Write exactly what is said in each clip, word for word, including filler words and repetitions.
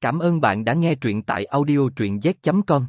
Cảm ơn bạn đã nghe truyện tại audio truyện z chấm com.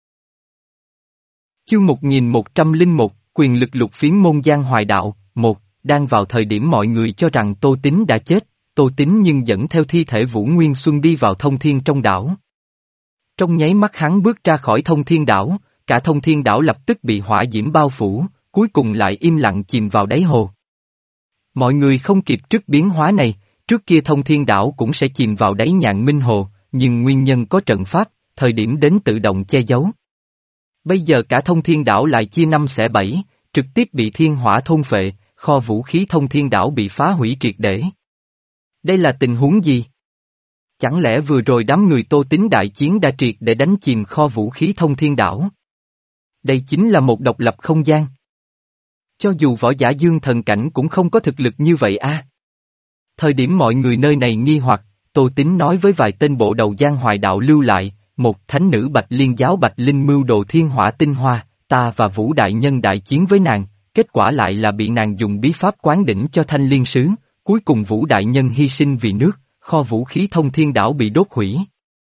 Chương một nghìn một trăm lẻ một, quyền lực lục phiến môn Giang Hoài Đạo, một, đang vào thời điểm mọi người cho rằng Tô Tín đã chết, Tô Tín nhưng dẫn theo thi thể Vũ Nguyên Xuân đi vào thông thiên trong đảo. Trong nháy mắt hắn bước ra khỏi thông thiên đảo, cả thông thiên đảo lập tức bị hỏa diễm bao phủ, cuối cùng lại im lặng chìm vào đáy hồ. Mọi người không kịp trước biến hóa này, trước kia thông thiên đảo cũng sẽ chìm vào đáy Nhạn Minh Hồ, nhưng nguyên nhân có trận pháp, thời điểm đến tự động che giấu. Bây giờ cả thông thiên đảo lại chia năm xẻ bảy, trực tiếp bị thiên hỏa thôn phệ, kho vũ khí thông thiên đảo bị phá hủy triệt để. Đây là tình huống gì? Chẳng lẽ vừa rồi đám người Tô Tín đại chiến đã triệt để đánh chìm kho vũ khí thông thiên đảo? Đây chính là một độc lập không gian. Cho dù võ giả dương thần cảnh cũng không có thực lực như vậy a. À. Thời điểm mọi người nơi này nghi hoặc, Tô Tín nói với vài tên bộ đầu Giang Hoài Đạo lưu lại, một thánh nữ Bạch Liên giáo Bạch Linh mưu đồ thiên hỏa tinh hoa, ta và Vũ Đại Nhân đại chiến với nàng, kết quả lại là bị nàng dùng bí pháp quán đỉnh cho thanh liên sứ, cuối cùng Vũ Đại Nhân hy sinh vì nước, kho vũ khí thông thiên đảo bị đốt hủy.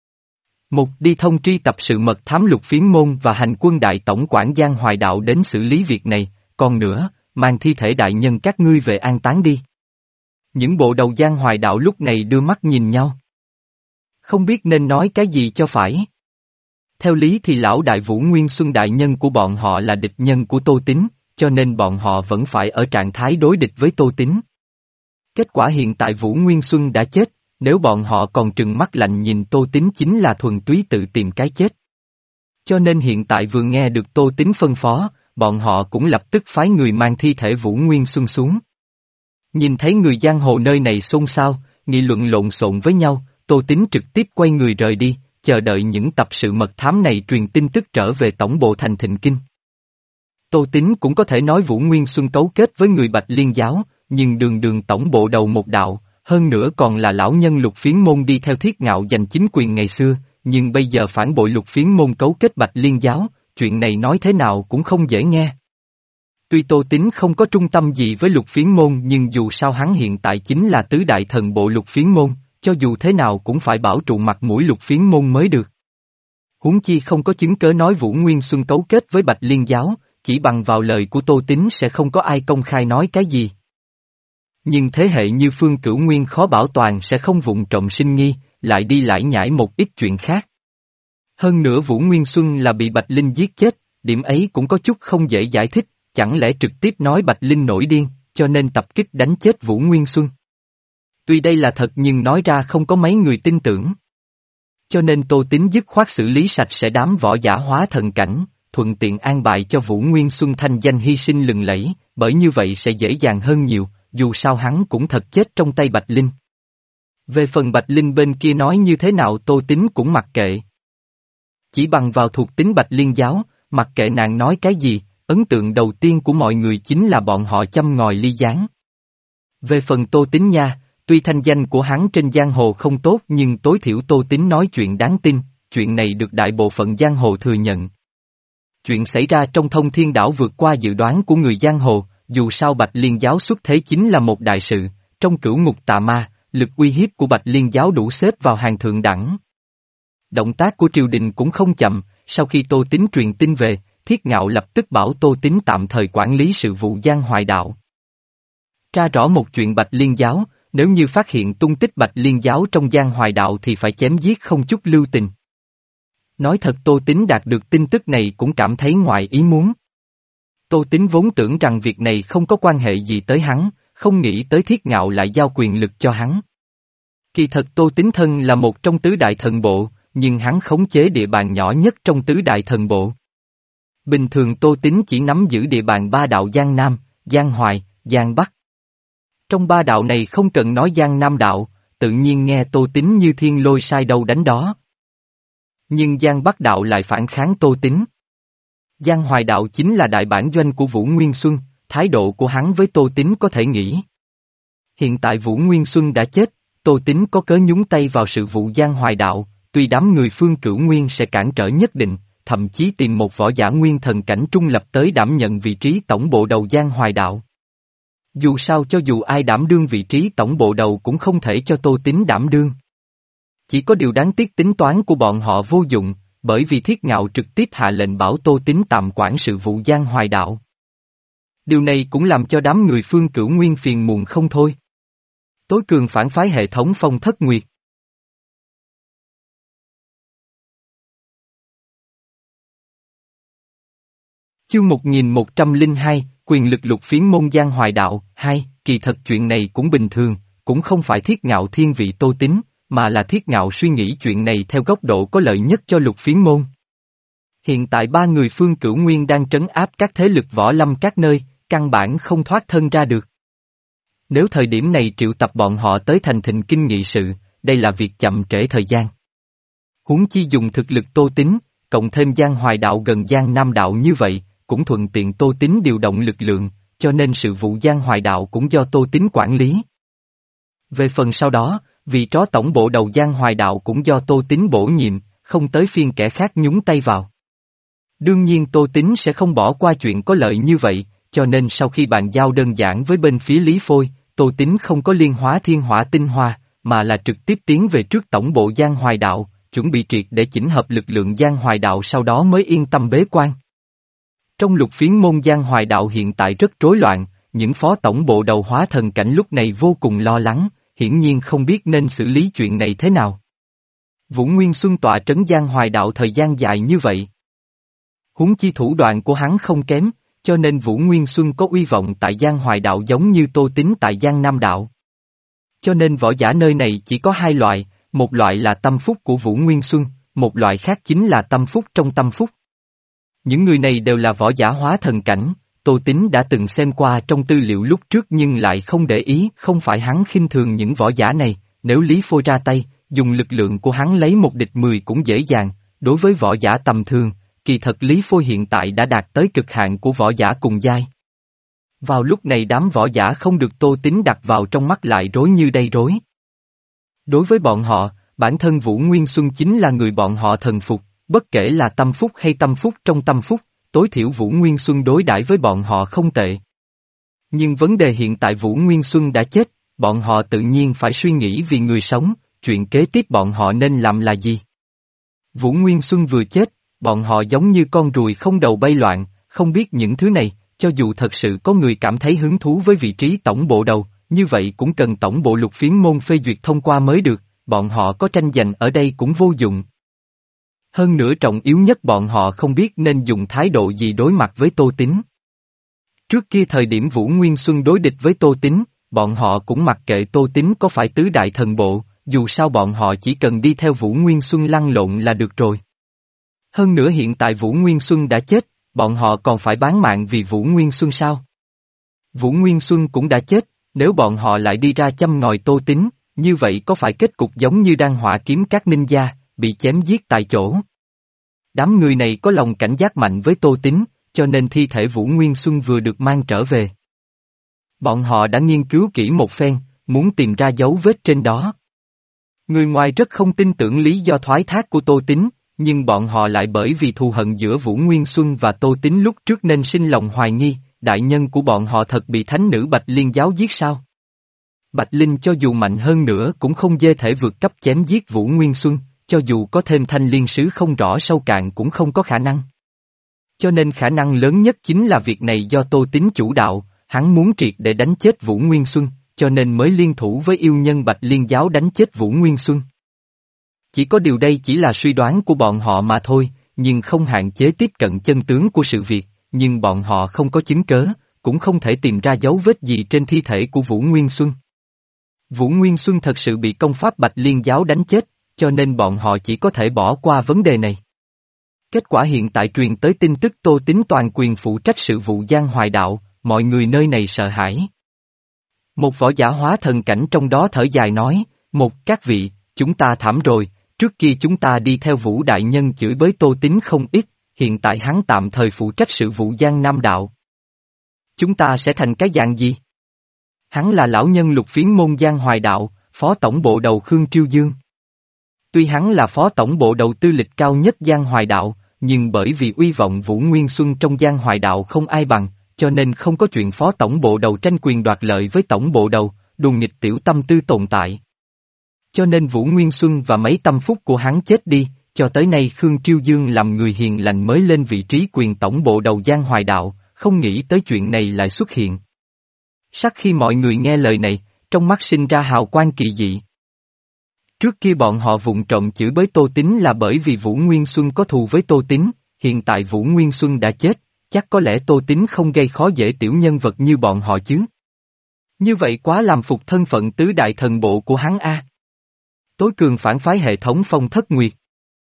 Một đi thông tri tập sự mật thám lục phiến môn và hành quân đại tổng quản Giang Hoài Đạo đến xử lý việc này, còn nữa, mang thi thể đại nhân các ngươi về an táng đi. Những bộ đầu Giang Hoài Đạo lúc này đưa mắt nhìn nhau. Không biết nên nói cái gì cho phải. Theo lý thì lão đại Vũ Nguyên Xuân đại nhân của bọn họ là địch nhân của Tô Tín, cho nên bọn họ vẫn phải ở trạng thái đối địch với Tô Tín. Kết quả hiện tại Vũ Nguyên Xuân đã chết, nếu bọn họ còn trừng mắt lạnh nhìn Tô Tín chính là thuần túy tự tìm cái chết. Cho nên hiện tại vừa nghe được Tô Tín phân phó, bọn họ cũng lập tức phái người mang thi thể Vũ Nguyên Xuân xuống. Nhìn thấy người giang hồ nơi này xôn xao, nghị luận lộn xộn với nhau, Tô Tín trực tiếp quay người rời đi, chờ đợi những tập sự mật thám này truyền tin tức trở về tổng bộ thành Thịnh Kinh. Tô Tín cũng có thể nói Vũ Nguyên Xuân cấu kết với người Bạch Liên giáo, nhưng đường đường tổng bộ đầu một đạo, hơn nữa còn là lão nhân lục phiến môn đi theo Thiết Ngạo giành chính quyền ngày xưa, nhưng bây giờ phản bội lục phiến môn cấu kết Bạch Liên giáo, chuyện này nói thế nào cũng không dễ nghe. Tuy Tô Tín không có trung tâm gì với lục phiến môn nhưng dù sao hắn hiện tại chính là tứ đại thần bộ lục phiến môn, cho dù thế nào cũng phải bảo trụ mặt mũi lục phiến môn mới được. Huống chi không có chứng cớ nói Vũ Nguyên Xuân cấu kết với Bạch Liên giáo, chỉ bằng vào lời của Tô Tín sẽ không có ai công khai nói cái gì. Nhưng thế hệ như Phương Cửu Nguyên khó bảo toàn sẽ không vụng trộm sinh nghi, lại đi lải nhải một ít chuyện khác. Hơn nữa Vũ Nguyên Xuân là bị Bạch Linh giết chết, điểm ấy cũng có chút không dễ giải thích, chẳng lẽ trực tiếp nói Bạch Linh nổi điên, cho nên tập kích đánh chết Vũ Nguyên Xuân. Tuy đây là thật nhưng nói ra không có mấy người tin tưởng. Cho nên Tô Tín dứt khoát xử lý sạch sẽ đám võ giả hóa thần cảnh, thuận tiện an bài cho Vũ Nguyên Xuân thanh danh hy sinh lừng lẫy, bởi như vậy sẽ dễ dàng hơn nhiều, dù sao hắn cũng thật chết trong tay Bạch Linh. Về phần Bạch Linh bên kia nói như thế nào Tô Tín cũng mặc kệ. Chỉ bằng vào thuộc tính Bạch Liên giáo, mặc kệ nàng nói cái gì, ấn tượng đầu tiên của mọi người chính là bọn họ châm ngòi ly gián. Về phần Tô Tín nha, tuy thanh danh của hắn trên giang hồ không tốt nhưng tối thiểu Tô Tín nói chuyện đáng tin, chuyện này được đại bộ phận giang hồ thừa nhận. Chuyện xảy ra trong thông thiên đảo vượt qua dự đoán của người giang hồ, dù sao Bạch Liên giáo xuất thế chính là một đại sự, trong cửu ngục tà ma, lực uy hiếp của Bạch Liên giáo đủ xếp vào hàng thượng đẳng. Động tác của triều đình cũng không chậm, sau khi Tô Tín truyền tin về, Thiết Ngạo lập tức bảo Tô Tín tạm thời quản lý sự vụ Giang Hoài Đạo. Tra rõ một chuyện Bạch Liên giáo, nếu như phát hiện tung tích Bạch Liên giáo trong Giang Hoài Đạo thì phải chém giết không chút lưu tình. Nói thật Tô Tín đạt được tin tức này cũng cảm thấy ngoài ý muốn. Tô Tín vốn tưởng rằng việc này không có quan hệ gì tới hắn, không nghĩ tới Thiết Ngạo lại giao quyền lực cho hắn. Kỳ thật Tô Tín thân là một trong tứ đại thần bộ, nhưng hắn khống chế địa bàn nhỏ nhất trong tứ đại thần bộ. Bình thường Tô Tín chỉ nắm giữ địa bàn ba đạo Giang Nam, Giang Hoài, Giang Bắc. Trong ba đạo này không cần nói Giang Nam đạo, tự nhiên nghe Tô Tín như thiên lôi sai đâu đánh đó. Nhưng Giang Bắc đạo lại phản kháng Tô Tín. Giang Hoài đạo chính là đại bản doanh của Vũ Nguyên Xuân, thái độ của hắn với Tô Tín có thể nghĩ. Hiện tại Vũ Nguyên Xuân đã chết, Tô Tín có cớ nhúng tay vào sự vụ Giang Hoài đạo, tuy đám người Phương Cửu Nguyên sẽ cản trở nhất định, thậm chí tìm một võ giả nguyên thần cảnh trung lập tới đảm nhận vị trí tổng bộ đầu Giang Hoài đạo. Dù sao cho dù ai đảm đương vị trí tổng bộ đầu cũng không thể cho Tô Tín đảm đương. Chỉ có điều đáng tiếc tính toán của bọn họ vô dụng, bởi vì Thiết Ngạo trực tiếp hạ lệnh bảo Tô Tín tạm quản sự vụ Giang Hoài Đạo. Điều này cũng làm cho đám người Phương Cửu Nguyên phiền muộn không thôi. Tối cường phản phái hệ thống Phong Thất Nguyệt. Chương một nghìn một trăm lẻ hai, quyền lực lục phiến môn Giang Hoài Đạo, hai, kỳ thật chuyện này cũng bình thường, cũng không phải Thiết Ngạo thiên vị Tô Tín, mà là Thiết Ngạo suy nghĩ chuyện này theo góc độ có lợi nhất cho lục phiến môn. Hiện tại ba người Phương Cửu Nguyên đang trấn áp các thế lực võ lâm các nơi, căn bản không thoát thân ra được. Nếu thời điểm này triệu tập bọn họ tới thành thịnh kinh nghị sự, đây là việc chậm trễ thời gian. Huống chi dùng thực lực Tô Tín, cộng thêm Giang Hoài Đạo gần Giang Nam Đạo như vậy, cũng thuận tiện Tô Tín điều động lực lượng, cho nên sự vụ Giang Hoài Đạo cũng do Tô Tín quản lý. Về phần sau đó, vì tró tổng bộ đầu Giang Hoài Đạo cũng do Tô Tín bổ nhiệm, không tới phiên kẻ khác nhúng tay vào. Đương nhiên Tô Tín sẽ không bỏ qua chuyện có lợi như vậy, cho nên sau khi bàn giao đơn giản với bên phía Lý Phôi, Tô Tín không có liên hóa thiên hỏa tinh hoa, mà là trực tiếp tiến về trước tổng bộ Giang Hoài Đạo, chuẩn bị triệt để chỉnh hợp lực lượng Giang Hoài Đạo sau đó mới yên tâm bế quan. Trong lục phiến môn Giang Hoài Đạo hiện tại rất rối loạn, những phó tổng bộ đầu hóa thần cảnh lúc này vô cùng lo lắng, hiển nhiên không biết nên xử lý chuyện này thế nào. Vũ Nguyên Xuân tọa trấn Giang Hoài Đạo thời gian dài như vậy. Huống chi thủ đoạn của hắn không kém, cho nên Vũ Nguyên Xuân có uy vọng tại Giang Hoài Đạo giống như Tô Tín tại Giang Nam Đạo. Cho nên võ giả nơi này chỉ có hai loại, một loại là tâm phúc của Vũ Nguyên Xuân, một loại khác chính là tâm phúc trong tâm phúc. Những người này đều là võ giả hóa thần cảnh, Tô Tín đã từng xem qua trong tư liệu lúc trước nhưng lại không để ý, không phải hắn khinh thường những võ giả này, nếu Lý Phôi ra tay, dùng lực lượng của hắn lấy một địch mười cũng dễ dàng, đối với võ giả tầm thường, kỳ thật Lý Phôi hiện tại đã đạt tới cực hạn của võ giả cùng giai. Vào lúc này đám võ giả không được Tô Tín đặt vào trong mắt lại rối như đầy rối. Đối với bọn họ, bản thân Vũ Nguyên Xuân chính là người bọn họ thần phục, bất kể là tâm phúc hay tâm phúc trong tâm phúc, tối thiểu Vũ Nguyên Xuân đối đãi với bọn họ không tệ. Nhưng vấn đề hiện tại Vũ Nguyên Xuân đã chết, bọn họ tự nhiên phải suy nghĩ vì người sống, chuyện kế tiếp bọn họ nên làm là gì? Vũ Nguyên Xuân vừa chết, bọn họ giống như con ruồi không đầu bay loạn, không biết những thứ này, cho dù thật sự có người cảm thấy hứng thú với vị trí tổng bộ đầu, như vậy cũng cần tổng bộ lục phiến môn phê duyệt thông qua mới được, bọn họ có tranh giành ở đây cũng vô dụng. Hơn nữa trọng yếu nhất bọn họ không biết nên dùng thái độ gì đối mặt với Tô Tín. Trước kia thời điểm Vũ Nguyên Xuân đối địch với Tô Tín, bọn họ cũng mặc kệ Tô Tín có phải tứ đại thần bộ, dù sao bọn họ chỉ cần đi theo Vũ Nguyên Xuân lăn lộn là được rồi. Hơn nữa hiện tại Vũ Nguyên Xuân đã chết, bọn họ còn phải bán mạng vì Vũ Nguyên Xuân sao? Vũ Nguyên Xuân cũng đã chết, nếu bọn họ lại đi ra châm ngòi Tô Tín, như vậy có phải kết cục giống như đang họa kiếm các ninh gia, bị chém giết tại chỗ? Đám người này có lòng cảnh giác mạnh với Tô Tín, cho nên thi thể Vũ Nguyên Xuân vừa được mang trở về. Bọn họ đã nghiên cứu kỹ một phen, muốn tìm ra dấu vết trên đó. Người ngoài rất không tin tưởng lý do thoái thác của Tô Tín, nhưng bọn họ lại bởi vì thù hận giữa Vũ Nguyên Xuân và Tô Tín lúc trước nên sinh lòng hoài nghi, đại nhân của bọn họ thật bị thánh nữ Bạch Liên giáo giết sao? Bạch Linh cho dù mạnh hơn nữa cũng không dê thể vượt cấp chém giết Vũ Nguyên Xuân, cho dù có thêm thanh liên sứ không rõ sâu cạn cũng không có khả năng. Cho nên khả năng lớn nhất chính là việc này do Tô Tín chủ đạo, hắn muốn triệt để đánh chết Vũ Nguyên Xuân, cho nên mới liên thủ với yêu nhân Bạch Liên giáo đánh chết Vũ Nguyên Xuân. Chỉ có điều đây chỉ là suy đoán của bọn họ mà thôi, nhưng không hạn chế tiếp cận chân tướng của sự việc, nhưng bọn họ không có chứng cớ, cũng không thể tìm ra dấu vết gì trên thi thể của Vũ Nguyên Xuân. Vũ Nguyên Xuân thật sự bị công pháp Bạch Liên giáo đánh chết, cho nên bọn họ chỉ có thể bỏ qua vấn đề này. Kết quả hiện tại truyền tới tin tức Tô Tín toàn quyền phụ trách sự vụ Giang Hoài Đạo, mọi người nơi này sợ hãi. Một võ giả hóa thần cảnh trong đó thở dài nói, một các vị, chúng ta thảm rồi, trước kia chúng ta đi theo Vũ Đại Nhân chửi bới Tô Tín không ít, hiện tại hắn tạm thời phụ trách sự vụ Giang Nam Đạo. Chúng ta sẽ thành cái dạng gì? Hắn là lão nhân lục phiến môn Giang Hoài Đạo, phó tổng bộ đầu Khương Triêu Dương. Tuy hắn là phó tổng bộ đầu tư lịch cao nhất Giang Hoài Đạo, nhưng bởi vì uy vọng Vũ Nguyên Xuân trong Giang Hoài Đạo không ai bằng, cho nên không có chuyện phó tổng bộ đầu tranh quyền đoạt lợi với tổng bộ đầu, đùn nghịch tiểu tâm tư tồn tại. Cho nên Vũ Nguyên Xuân và mấy tâm phúc của hắn chết đi, cho tới nay Khương Triêu Dương làm người hiền lành mới lên vị trí quyền tổng bộ đầu Giang Hoài Đạo, không nghĩ tới chuyện này lại xuất hiện. Sắc khi mọi người nghe lời này, trong mắt sinh ra hào quang kỳ dị. Trước kia bọn họ vụng trộm chửi bới Tô Tín là bởi vì Vũ Nguyên Xuân có thù với Tô Tín, hiện tại Vũ Nguyên Xuân đã chết, chắc có lẽ Tô Tín không gây khó dễ tiểu nhân vật như bọn họ chứ. Như vậy quá làm phục thân phận tứ đại thần bộ của hắn a. Tối cường phản phái hệ thống Phong Thất Nguyệt.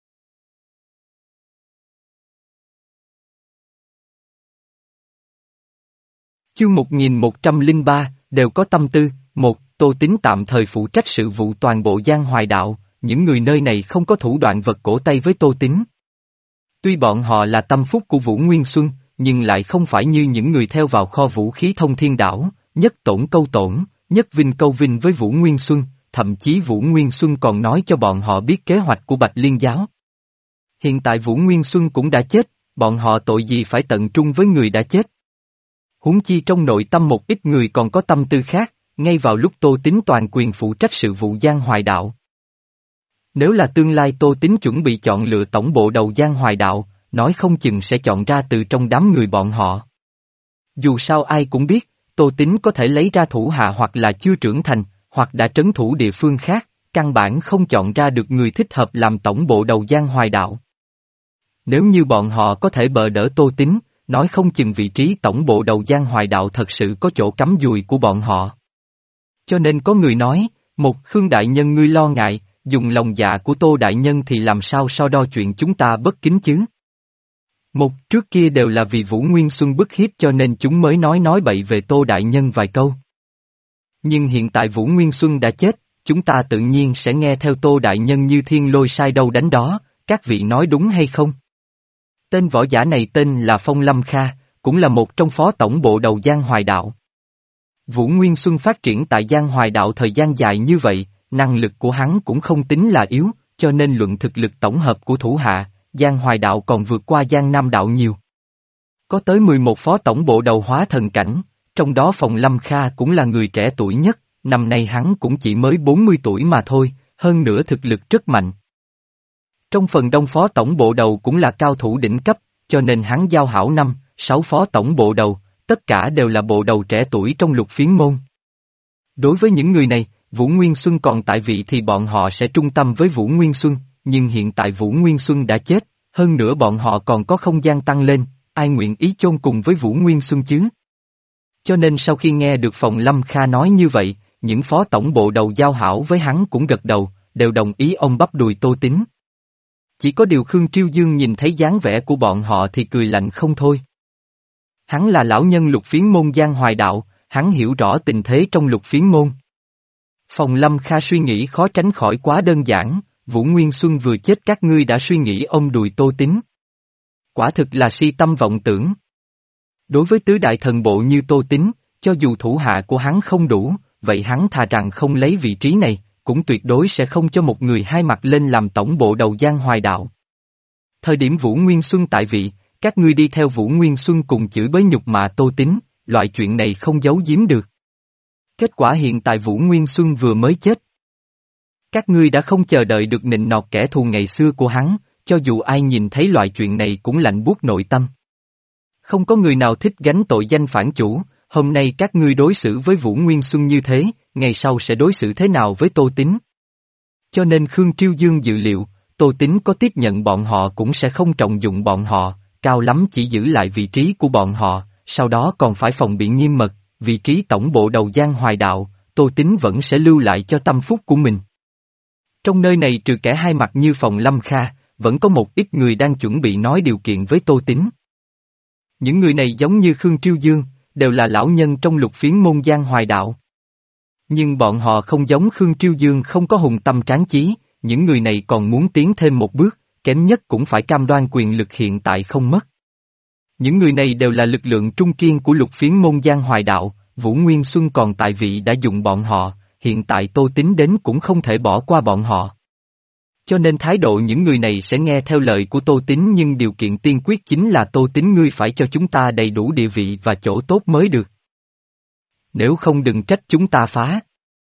Chương một nghìn một trăm lẻ ba, đều có tâm tư. Một, Tô Tín tạm thời phụ trách sự vụ toàn bộ Giang Hoài Đạo, những người nơi này không có thủ đoạn vật cổ tay với Tô Tín. Tuy bọn họ là tâm phúc của Vũ Nguyên Xuân, nhưng lại không phải như những người theo vào kho vũ khí thông thiên đảo, nhất tổn câu tổn, nhất vinh câu vinh với Vũ Nguyên Xuân, thậm chí Vũ Nguyên Xuân còn nói cho bọn họ biết kế hoạch của Bạch Liên Giáo. Hiện tại Vũ Nguyên Xuân cũng đã chết, bọn họ tội gì phải tận trung với người đã chết. Huống chi trong nội tâm một ít người còn có tâm tư khác, ngay vào lúc Tô Tín toàn quyền phụ trách sự vụ Giang Hoài Đạo. Nếu là tương lai Tô Tín chuẩn bị chọn lựa tổng bộ đầu Giang Hoài Đạo, nói không chừng sẽ chọn ra từ trong đám người bọn họ. Dù sao ai cũng biết, Tô Tín có thể lấy ra thủ hạ hoặc là chưa trưởng thành, hoặc đã trấn thủ địa phương khác, căn bản không chọn ra được người thích hợp làm tổng bộ đầu Giang Hoài Đạo. Nếu như bọn họ có thể bợ đỡ Tô Tín, nói không chừng vị trí tổng bộ đầu Giang Hoài Đạo thật sự có chỗ cắm dùi của bọn họ. Cho nên có người nói, một Khương Đại Nhân ngươi lo ngại, dùng lòng dạ của Tô Đại Nhân thì làm sao so đo chuyện chúng ta bất kính chứ? Một trước kia đều là vì Vũ Nguyên Xuân bức hiếp cho nên chúng mới nói nói bậy về Tô Đại Nhân vài câu. Nhưng hiện tại Vũ Nguyên Xuân đã chết, chúng ta tự nhiên sẽ nghe theo Tô Đại Nhân như thiên lôi sai đâu đánh đó, các vị nói đúng hay không? Tên võ giả này tên là Phong Lâm Kha, cũng là một trong phó tổng bộ đầu Giang Hoài Đạo. Vũ Nguyên Xuân phát triển tại Giang Hoài Đạo thời gian dài như vậy, năng lực của hắn cũng không tính là yếu, cho nên luận thực lực tổng hợp của thủ hạ, Giang Hoài Đạo còn vượt qua Giang Nam Đạo nhiều. Có tới mười một phó tổng bộ đầu hóa thần cảnh, trong đó Phong Lâm Kha cũng là người trẻ tuổi nhất, năm nay hắn cũng chỉ mới bốn mươi tuổi mà thôi, hơn nữa thực lực rất mạnh. Trong phần đông phó tổng bộ đầu cũng là cao thủ đỉnh cấp, cho nên hắn giao hảo năm, sáu phó tổng bộ đầu, tất cả đều là bộ đầu trẻ tuổi trong Lục Phiến môn. Đối với những người này, Vũ Nguyên Xuân còn tại vị thì bọn họ sẽ trung tâm với Vũ Nguyên Xuân, nhưng hiện tại Vũ Nguyên Xuân đã chết, hơn nữa bọn họ còn có không gian tăng lên, ai nguyện ý chôn cùng với Vũ Nguyên Xuân chứ? Cho nên sau khi nghe được Phong Lâm Kha nói như vậy, những phó tổng bộ đầu giao hảo với hắn cũng gật đầu, đều đồng ý ông bắp đùi Tô Tín. Chỉ có điều Khương Triêu Dương nhìn thấy dáng vẻ của bọn họ thì cười lạnh không thôi. Hắn là lão nhân Lục Phiến môn Giang Hoài Đạo, hắn hiểu rõ tình thế trong Lục Phiến môn. Phong Lâm Kha suy nghĩ khó tránh khỏi quá đơn giản, Vũ Nguyên Xuân vừa chết các ngươi đã suy nghĩ ôm đùi Tô Tín. Quả thực là si tâm vọng tưởng. Đối với tứ đại thần bộ như Tô Tín, cho dù thủ hạ của hắn không đủ, vậy hắn thà rằng không lấy vị trí này, cũng tuyệt đối sẽ không cho một người hai mặt lên làm tổng bộ đầu Giang Hoài Đạo. Thời điểm Vũ Nguyên Xuân tại vị, các ngươi đi theo Vũ Nguyên Xuân cùng chửi bới nhục mạ Tô Tín, loại chuyện này không giấu giếm được. Kết quả hiện tại Vũ Nguyên Xuân vừa mới chết. Các ngươi đã không chờ đợi được nịnh nọt kẻ thù ngày xưa của hắn, cho dù ai nhìn thấy loại chuyện này cũng lạnh buốt nội tâm. Không có người nào thích gánh tội danh phản chủ, hôm nay các ngươi đối xử với Vũ Nguyên Xuân như thế, ngày sau sẽ đối xử thế nào với Tô Tín? Cho nên Khương Triêu Dương dự liệu, Tô Tín có tiếp nhận bọn họ cũng sẽ không trọng dụng bọn họ, cao lắm chỉ giữ lại vị trí của bọn họ, sau đó còn phải phòng bị nghiêm mật, vị trí tổng bộ đầu Giang Hoài Đạo, Tô Tín vẫn sẽ lưu lại cho tâm phúc của mình. Trong nơi này trừ kẻ hai mặt như Phong Lâm Kha, vẫn có một ít người đang chuẩn bị nói điều kiện với Tô Tín. Những người này giống như Khương Triêu Dương, đều là lão nhân trong Lục Phiến môn Giang Hoài Đạo. Nhưng bọn họ không giống Khương Triêu Dương không có hùng tâm tráng chí, những người này còn muốn tiến thêm một bước, kém nhất cũng phải cam đoan quyền lực hiện tại không mất. Những người này đều là lực lượng trung kiên của Lục Phiến môn Giang Hoài Đạo, Vũ Nguyên Xuân còn tại vị đã dùng bọn họ, hiện tại Tô Tín đến cũng không thể bỏ qua bọn họ. Cho nên thái độ những người này sẽ nghe theo lời của Tô Tín nhưng điều kiện tiên quyết chính là Tô Tín ngươi phải cho chúng ta đầy đủ địa vị và chỗ tốt mới được. Nếu không đừng trách chúng ta phá.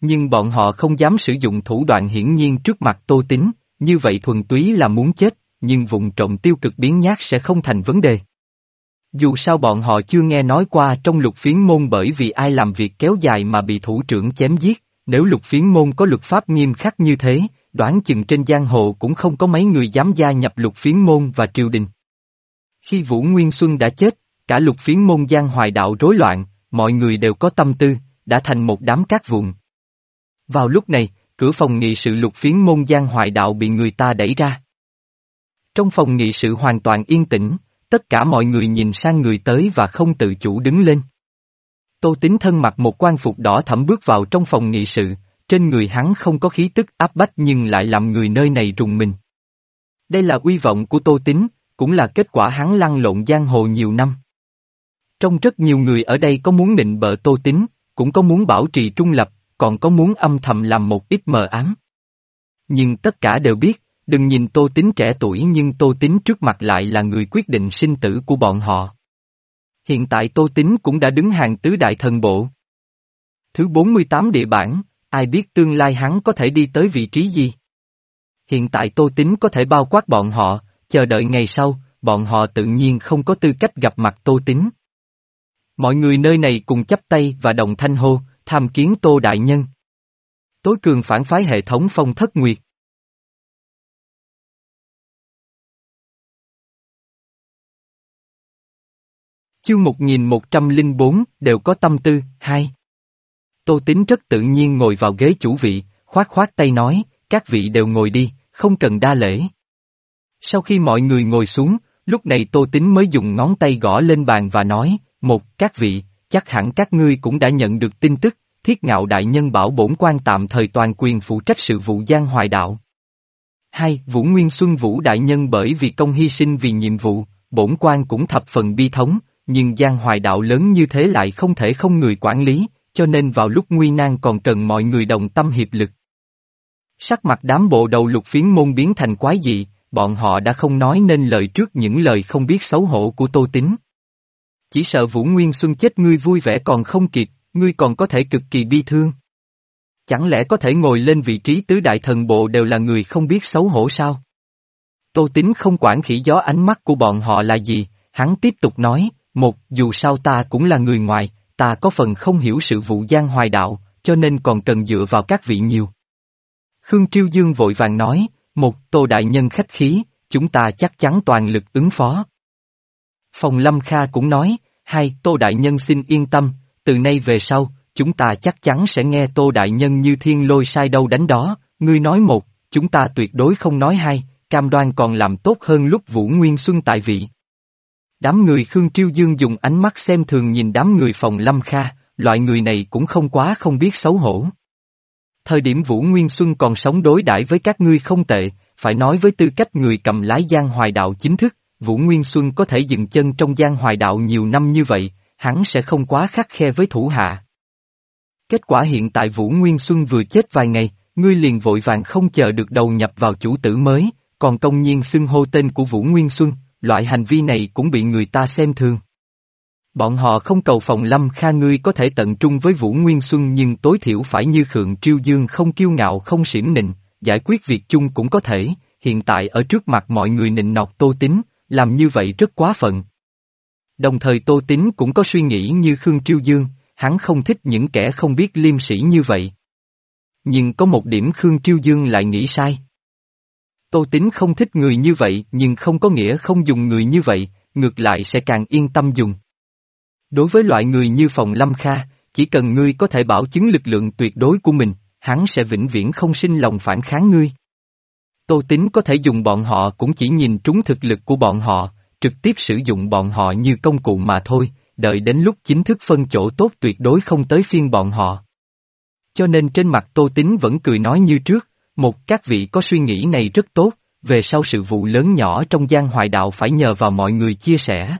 Nhưng bọn họ không dám sử dụng thủ đoạn hiển nhiên trước mặt Tô Tín, như vậy thuần túy là muốn chết, nhưng vụng trộm tiêu cực biến nhát sẽ không thành vấn đề. Dù sao bọn họ chưa nghe nói qua trong lục phiến môn bởi vì ai làm việc kéo dài mà bị thủ trưởng chém giết, nếu lục phiến môn có luật pháp nghiêm khắc như thế, đoán chừng trên giang hồ cũng không có mấy người dám gia nhập lục phiến môn và triều đình. Khi Vũ Nguyên Xuân đã chết, cả lục phiến môn giang hoài đạo rối loạn, mọi người đều có tâm tư, đã thành một đám cát vụn. Vào lúc này, cửa phòng nghị sự lục phiến môn giang hoài đạo bị người ta đẩy ra. Trong phòng nghị sự hoàn toàn yên tĩnh, tất cả mọi người nhìn sang người tới và không tự chủ đứng lên. Tô Tín thân mặc một quan phục đỏ thẫm bước vào trong phòng nghị sự, trên người hắn không có khí tức áp bách nhưng lại làm người nơi này rùng mình. Đây là uy vọng của Tô Tín, cũng là kết quả hắn lăn lộn giang hồ nhiều năm. Trong rất nhiều người ở đây có muốn nịnh bợ Tô Tín, cũng có muốn bảo trì trung lập, còn có muốn âm thầm làm một ít mờ ám. Nhưng tất cả đều biết, đừng nhìn Tô Tín trẻ tuổi nhưng Tô Tín trước mặt lại là người quyết định sinh tử của bọn họ. Hiện tại Tô Tín cũng đã đứng hàng tứ đại thần bộ. Thứ bốn mươi tám địa bản, ai biết tương lai hắn có thể đi tới vị trí gì? Hiện tại Tô Tín có thể bao quát bọn họ, chờ đợi ngày sau, bọn họ tự nhiên không có tư cách gặp mặt Tô Tín. Mọi người nơi này cùng chắp tay và đồng thanh hô, tham kiến Tô Đại Nhân. Tối cường phản phái hệ thống Phong Thất Nguyệt. Chương một nghìn một trăm lẻ bốn, đều có tâm tư, hai. Tô Tín rất tự nhiên ngồi vào ghế chủ vị, khoát khoát tay nói, các vị đều ngồi đi, không cần đa lễ. Sau khi mọi người ngồi xuống, lúc này Tô Tín mới dùng ngón tay gõ lên bàn và nói, một, các vị, chắc hẳn các ngươi cũng đã nhận được tin tức, Thiết Ngạo Đại Nhân bảo bổn quan tạm thời toàn quyền phụ trách sự vụ giang hoài đạo. Hai, Vũ Nguyên Xuân Vũ Đại Nhân bởi vì công hy sinh vì nhiệm vụ, bổn quan cũng thập phần bi thống, nhưng giang hoài đạo lớn như thế lại không thể không người quản lý, cho nên vào lúc nguy nan còn cần mọi người đồng tâm hiệp lực. Sắc mặt đám bộ đầu lục phiến môn biến thành quái dị, bọn họ đã không nói nên lời trước những lời không biết xấu hổ của Tô Tín. Chỉ sợ Vũ Nguyên Xuân chết ngươi vui vẻ còn không kịp, ngươi còn có thể cực kỳ bi thương. Chẳng lẽ có thể ngồi lên vị trí tứ đại thần bộ đều là người không biết xấu hổ sao? Tô Tín không quản khỉ gió ánh mắt của bọn họ là gì, hắn tiếp tục nói, một, dù sao ta cũng là người ngoài, ta có phần không hiểu sự vụ giang hoài đạo, cho nên còn cần dựa vào các vị nhiều. Khương Triêu Dương vội vàng nói, một, Tô Đại Nhân khách khí, chúng ta chắc chắn toàn lực ứng phó. Phòng Lâm Kha cũng nói, hai, Tô Đại Nhân xin yên tâm, từ nay về sau, chúng ta chắc chắn sẽ nghe Tô Đại Nhân như thiên lôi sai đâu đánh đó, ngươi nói một, chúng ta tuyệt đối không nói hai, cam đoan còn làm tốt hơn lúc Vũ Nguyên Xuân tại vị. Đám người Khương Triêu Dương dùng ánh mắt xem thường nhìn đám người Phòng Lâm Kha, loại người này cũng không quá không biết xấu hổ. Thời điểm Vũ Nguyên Xuân còn sống đối đãi với các ngươi không tệ, phải nói với tư cách người cầm lái giang hoài đạo chính thức, Vũ Nguyên Xuân có thể dừng chân trong giang hoài đạo nhiều năm như vậy, hắn sẽ không quá khắt khe với thủ hạ. Kết quả hiện tại Vũ Nguyên Xuân vừa chết vài ngày, ngươi liền vội vàng không chờ được đầu nhập vào chủ tử mới, còn công nhiên xưng hô tên của Vũ Nguyên Xuân, loại hành vi này cũng bị người ta xem thường. Bọn họ không cầu Phòng Lâm Kha ngươi có thể tận trung với Vũ Nguyên Xuân nhưng tối thiểu phải như Khương Triêu Dương không kiêu ngạo không xiển nịnh, giải quyết việc chung cũng có thể, hiện tại ở trước mặt mọi người nịnh nọt Tô Tín, làm như vậy rất quá phận. Đồng thời Tô Tín cũng có suy nghĩ như Khương Triêu Dương, hắn không thích những kẻ không biết liêm sĩ như vậy. Nhưng có một điểm Khương Triêu Dương lại nghĩ sai. Tô Tín không thích người như vậy nhưng không có nghĩa không dùng người như vậy, ngược lại sẽ càng yên tâm dùng. Đối với loại người như Phòng Lâm Kha, chỉ cần ngươi có thể bảo chứng lực lượng tuyệt đối của mình, hắn sẽ vĩnh viễn không sinh lòng phản kháng ngươi. Tô Tín có thể dùng bọn họ cũng chỉ nhìn trúng thực lực của bọn họ, trực tiếp sử dụng bọn họ như công cụ mà thôi, đợi đến lúc chính thức phân chỗ tốt tuyệt đối không tới phiên bọn họ. Cho nên trên mặt Tô Tín vẫn cười nói như trước, một các vị có suy nghĩ này rất tốt, về sau sự vụ lớn nhỏ trong giang hoài đạo phải nhờ vào mọi người chia sẻ.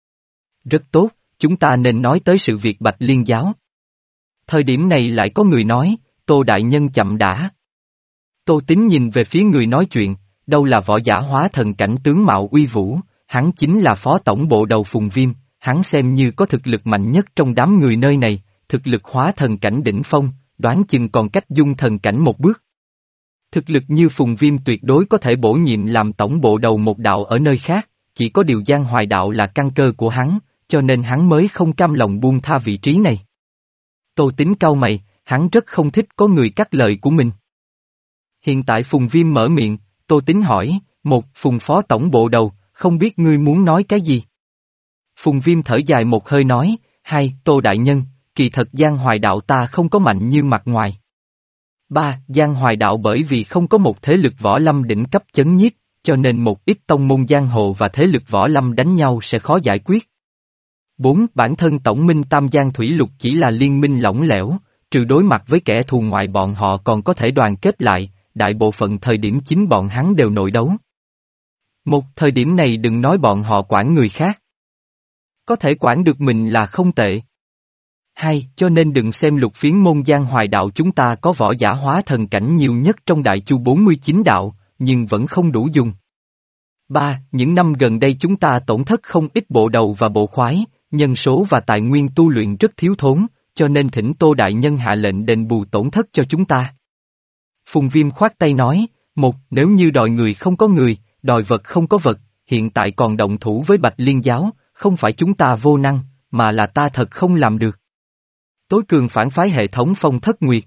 Rất tốt, chúng ta nên nói tới sự việc Bạch Liên giáo. Thời điểm này lại có người nói, Tô Đại Nhân chậm đã. Tô Tín nhìn về phía người nói chuyện, đâu là võ giả hóa thần cảnh tướng mạo uy vũ, hắn chính là phó tổng bộ đầu Phùng Viêm, hắn xem như có thực lực mạnh nhất trong đám người nơi này, thực lực hóa thần cảnh đỉnh phong, đoán chừng còn cách dung thần cảnh một bước. Thực lực như Phùng Viêm tuyệt đối có thể bổ nhiệm làm tổng bộ đầu một đạo ở nơi khác, chỉ có điều Giang Hoài đạo là căn cơ của hắn, cho nên hắn mới không cam lòng buông tha vị trí này. Tô Tính cau mày, hắn rất không thích có người cắt lời của mình. Hiện tại Phùng Viêm mở miệng, Tô Tính hỏi, một, Phùng phó tổng bộ đầu, không biết ngươi muốn nói cái gì? Phùng Viêm thở dài một hơi nói, hai, Tô Đại Nhân, kỳ thật Giang Hoài đạo ta không có mạnh như mặt ngoài. Ba, Giang Hoài đạo bởi vì không có một thế lực võ lâm đỉnh cấp chấn nhiếp, cho nên một ít tông môn giang hồ và thế lực võ lâm đánh nhau sẽ khó giải quyết. Bốn, Bản thân tổng minh Tam Giang Thủy Lục chỉ là liên minh lỏng lẻo, trừ đối mặt với kẻ thù ngoại bọn họ còn có thể đoàn kết lại, đại bộ phận thời điểm chính bọn hắn đều nội đấu. Một thời điểm này đừng nói bọn họ quản người khác. Có thể quản được mình là không tệ. Hai, cho nên đừng xem Lục Phiến môn Giang Hoài đạo chúng ta có võ giả hóa thần cảnh nhiều nhất trong đại chu bốn mươi chín đạo, nhưng vẫn không đủ dùng. Ba, những năm gần đây chúng ta tổn thất không ít bộ đầu và bộ khoái, nhân số và tài nguyên tu luyện rất thiếu thốn, cho nên thỉnh Tô Đại Nhân hạ lệnh đền bù tổn thất cho chúng ta. Phùng Viêm khoát tay nói, một, nếu như đòi người không có người, đòi vật không có vật, hiện tại còn động thủ với Bạch Liên giáo, không phải chúng ta vô năng, mà là ta thật không làm được. Tối cường phản phái hệ thống Phong Thất Nguyệt.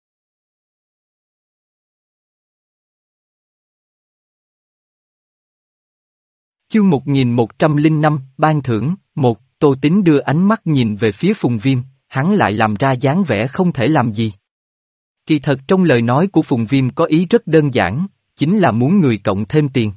Chương một nghìn một trăm lẻ năm, ban thưởng, một, Tô Tính đưa ánh mắt nhìn về phía Phùng Viêm, hắn lại làm ra dáng vẻ không thể làm gì. Kỳ thật trong lời nói của Phùng Viêm có ý rất đơn giản, chính là muốn người cộng thêm tiền.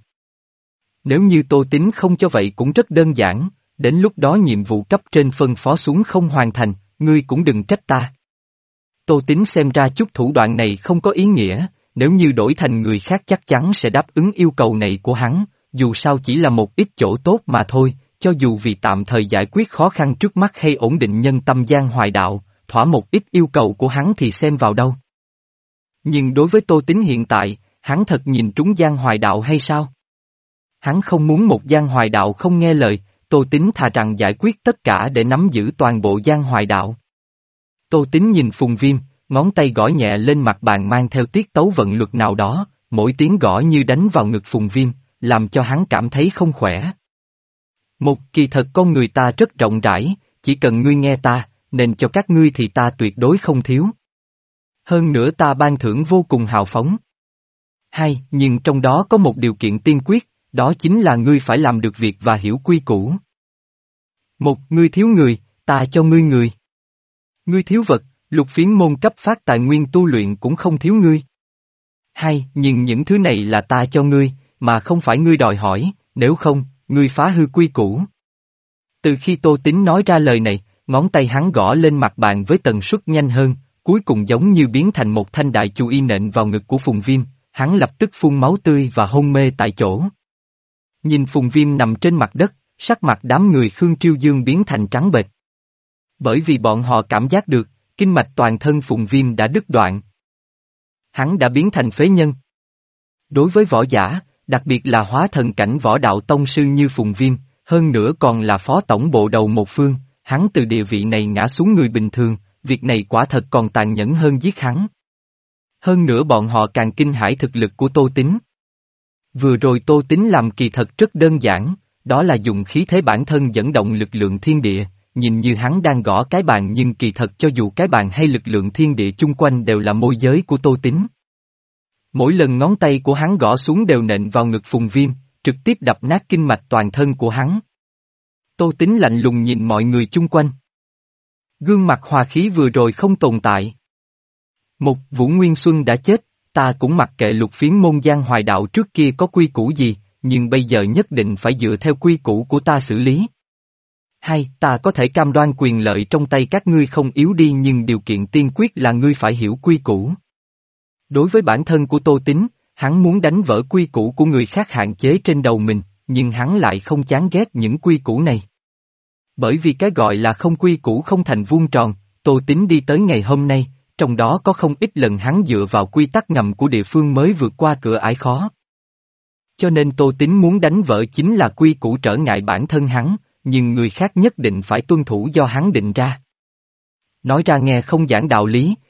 Nếu như Tô Tính không cho vậy cũng rất đơn giản, đến lúc đó nhiệm vụ cấp trên phân phó xuống không hoàn thành, ngươi cũng đừng trách ta. Tô Tính xem ra chút thủ đoạn này không có ý nghĩa, nếu như đổi thành người khác chắc chắn sẽ đáp ứng yêu cầu này của hắn, dù sao chỉ là một ít chỗ tốt mà thôi, cho dù vì tạm thời giải quyết khó khăn trước mắt hay ổn định nhân tâm Giang Hoài đạo, thỏa một ít yêu cầu của hắn thì xem vào đâu. Nhưng đối với Tô Tính hiện tại, hắn thật nhìn trúng Giang Hoài đạo hay sao? Hắn không muốn một Giang Hoài đạo không nghe lời, Tô Tính thà rằng giải quyết tất cả để nắm giữ toàn bộ Giang Hoài đạo. Tô Tính nhìn Phùng Viêm, ngón tay gõ nhẹ lên mặt bàn mang theo tiết tấu vận luật nào đó, mỗi tiếng gõ như đánh vào ngực Phùng Viêm, làm cho hắn cảm thấy không khỏe. Một, kỳ thật con người ta rất rộng rãi, chỉ cần ngươi nghe ta, nên cho các ngươi thì ta tuyệt đối không thiếu. Hơn nữa ta ban thưởng vô cùng hào phóng. Hai, nhưng trong đó có một điều kiện tiên quyết, đó chính là ngươi phải làm được việc và hiểu quy củ. Một, ngươi thiếu người, ta cho ngươi người. Ngươi thiếu vật, Lục Phiến môn cấp phát tài nguyên tu luyện cũng không thiếu ngươi. Hai, nhưng những thứ này là ta cho ngươi, mà không phải ngươi đòi hỏi, nếu không, ngươi phá hư quy củ. Từ khi Tô Tính nói ra lời này, ngón tay hắn gõ lên mặt bàn với tần suất nhanh hơn, cuối cùng giống như biến thành một thanh đại chu y nện vào ngực của Phùng Viêm, hắn lập tức phun máu tươi và hôn mê tại chỗ. Nhìn Phùng Viêm nằm trên mặt đất, sắc mặt đám người Khương Triêu Dương biến thành trắng bệch. Bởi vì bọn họ cảm giác được, kinh mạch toàn thân Phùng Viêm đã đứt đoạn. Hắn đã biến thành phế nhân. Đối với võ giả, đặc biệt là hóa thần cảnh võ đạo tông sư như Phùng Viêm, hơn nữa còn là phó tổng bộ đầu một phương, hắn từ địa vị này ngã xuống người bình thường, việc này quả thật còn tàn nhẫn hơn giết hắn. Hơn nữa bọn họ càng kinh hãi thực lực của Tô Tính. Vừa rồi Tô Tính làm kỳ thật rất đơn giản, đó là dùng khí thế bản thân dẫn động lực lượng thiên địa, nhìn như hắn đang gõ cái bàn nhưng kỳ thật cho dù cái bàn hay lực lượng thiên địa chung quanh đều là môi giới của Tô Tính. Mỗi lần ngón tay của hắn gõ xuống đều nện vào ngực Phùng Viêm, trực tiếp đập nát kinh mạch toàn thân của hắn. Tô Tính lạnh lùng nhìn mọi người chung quanh. Gương mặt hòa khí vừa rồi không tồn tại. Một, Vũ Nguyên Xuân đã chết, ta cũng mặc kệ Lục Phiến môn Giang Hoài đạo trước kia có quy củ gì, nhưng bây giờ nhất định phải dựa theo quy củ của ta xử lý. Hai, ta có thể cam đoan quyền lợi trong tay các ngươi không yếu đi nhưng điều kiện tiên quyết là ngươi phải hiểu quy củ. Đối với bản thân của Tô Tính, hắn muốn đánh vỡ quy củ của người khác hạn chế trên đầu mình, nhưng hắn lại không chán ghét những quy củ này. Bởi vì cái gọi là không quy củ không thành vuông tròn, Tô Tính đi tới ngày hôm nay, trong đó có không ít lần hắn dựa vào quy tắc ngầm của địa phương mới vượt qua cửa ải khó. Cho nên Tô Tính muốn đánh vỡ chính là quy củ trở ngại bản thân hắn, nhưng người khác nhất định phải tuân thủ do hắn định ra. Nói ra nghe không giảng đạo lý,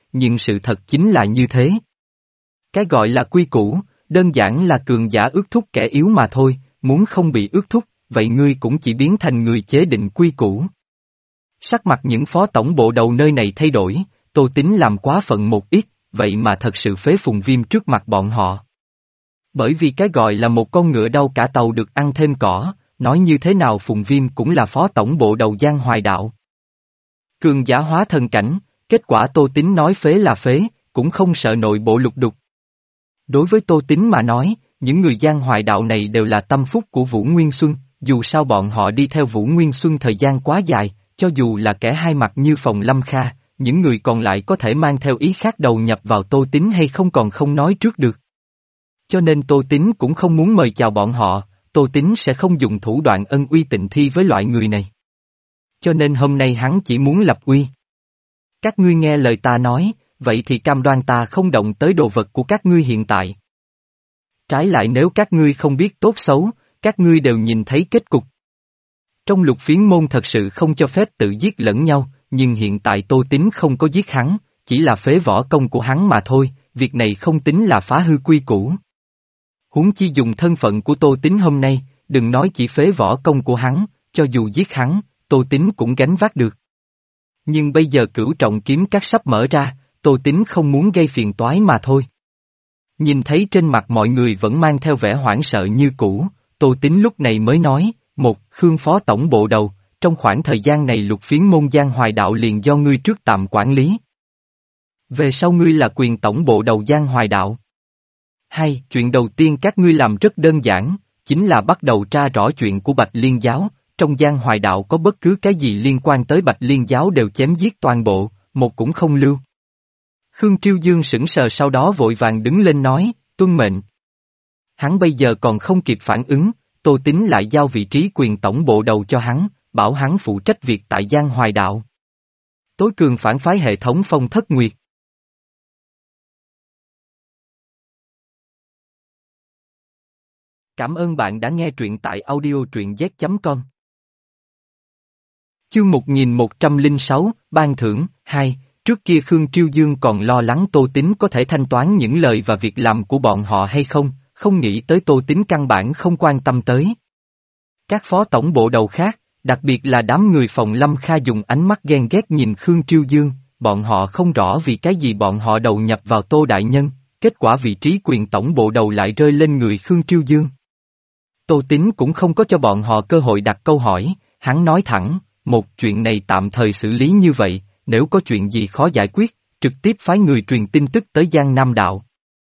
nhưng sự thật chính là như thế. Cái gọi là quy củ, đơn giản là cường giả ước thúc kẻ yếu mà thôi, muốn không bị ước thúc, vậy ngươi cũng chỉ biến thành người chế định quy củ. Sắc mặt những phó tổng bộ đầu nơi này thay đổi, Tô Tín làm quá phận một ít, vậy mà thật sự phế Phùng Viêm trước mặt bọn họ. Bởi vì cái gọi là một con ngựa đau cả tàu được ăn thêm cỏ, nói như thế nào Phùng Viêm cũng là phó tổng bộ đầu Giang Hoài Đạo. Cường giả hóa thần cảnh, kết quả Tô Tín nói phế là phế, cũng không sợ nội bộ lục đục. Đối với Tô Tín mà nói, những người Giang Hoài Đạo này đều là tâm phúc của Vũ Nguyên Xuân, dù sao bọn họ đi theo Vũ Nguyên Xuân thời gian quá dài, cho dù là kẻ hai mặt như Phòng Lâm Kha, những người còn lại có thể mang theo ý khác đầu nhập vào Tô Tín hay không còn không nói trước được. Cho nên Tô Tín cũng không muốn mời chào bọn họ, Tô Tín sẽ không dùng thủ đoạn ân uy tịnh thi với loại người này. Cho nên hôm nay hắn chỉ muốn lập uy. Các ngươi nghe lời ta nói, vậy thì cam đoan ta không động tới đồ vật của các ngươi hiện tại. Trái lại nếu các ngươi không biết tốt xấu, các ngươi đều nhìn thấy kết cục. Trong lục phiến môn thật sự không cho phép tự giết lẫn nhau, nhưng hiện tại Tô Tín không có giết hắn, chỉ là phế võ công của hắn mà thôi, việc này không tính là phá hư quy củ. Huống chi dùng thân phận của Tô Tín hôm nay, đừng nói chỉ phế võ công của hắn, cho dù giết hắn, Tô Tín cũng gánh vác được. Nhưng bây giờ cửu trọng kiếm các sắp mở ra, Tô Tín không muốn gây phiền toái mà thôi. Nhìn thấy trên mặt mọi người vẫn mang theo vẻ hoảng sợ như cũ, Tô Tín lúc này mới nói, một, Khương phó tổng bộ đầu, trong khoảng thời gian này lục phiến môn Giang Hoài Đạo liền do ngươi trước tạm quản lý. Về sau ngươi là quyền tổng bộ đầu Giang Hoài Đạo. Hai, chuyện đầu tiên các ngươi làm rất đơn giản, chính là bắt đầu tra rõ chuyện của Bạch Liên Giáo, trong Giang Hoài Đạo có bất cứ cái gì liên quan tới Bạch Liên Giáo đều chém giết toàn bộ, một cũng không lưu. Khương Triêu Dương sững sờ sau đó vội vàng đứng lên nói, tuân mệnh. Hắn bây giờ còn không kịp phản ứng, Tô Tín lại giao vị trí quyền tổng bộ đầu cho hắn, bảo hắn phụ trách việc tại Giang Hoài Đạo. Tối cường phản phái hệ thống Phong Thất Nguyệt. Cảm ơn bạn đã nghe truyện tại audio truyện z chấm com. Chương một nghìn một trăm lẻ sáu, Ban thưởng, hai, trước kia Khương Triêu Dương còn lo lắng Tô Tín có thể thanh toán những lời và việc làm của bọn họ hay không, không nghĩ tới Tô Tín căn bản không quan tâm tới. Các phó tổng bộ đầu khác, đặc biệt là đám người Phòng Lâm Kha dùng ánh mắt ghen ghét nhìn Khương Triêu Dương, bọn họ không rõ vì cái gì bọn họ đầu nhập vào Tô Đại Nhân, kết quả vị trí quyền tổng bộ đầu lại rơi lên người Khương Triêu Dương. Tô Tín cũng không có cho bọn họ cơ hội đặt câu hỏi, hắn nói thẳng, một chuyện này tạm thời xử lý như vậy, nếu có chuyện gì khó giải quyết, trực tiếp phái người truyền tin tức tới Giang Nam Đạo.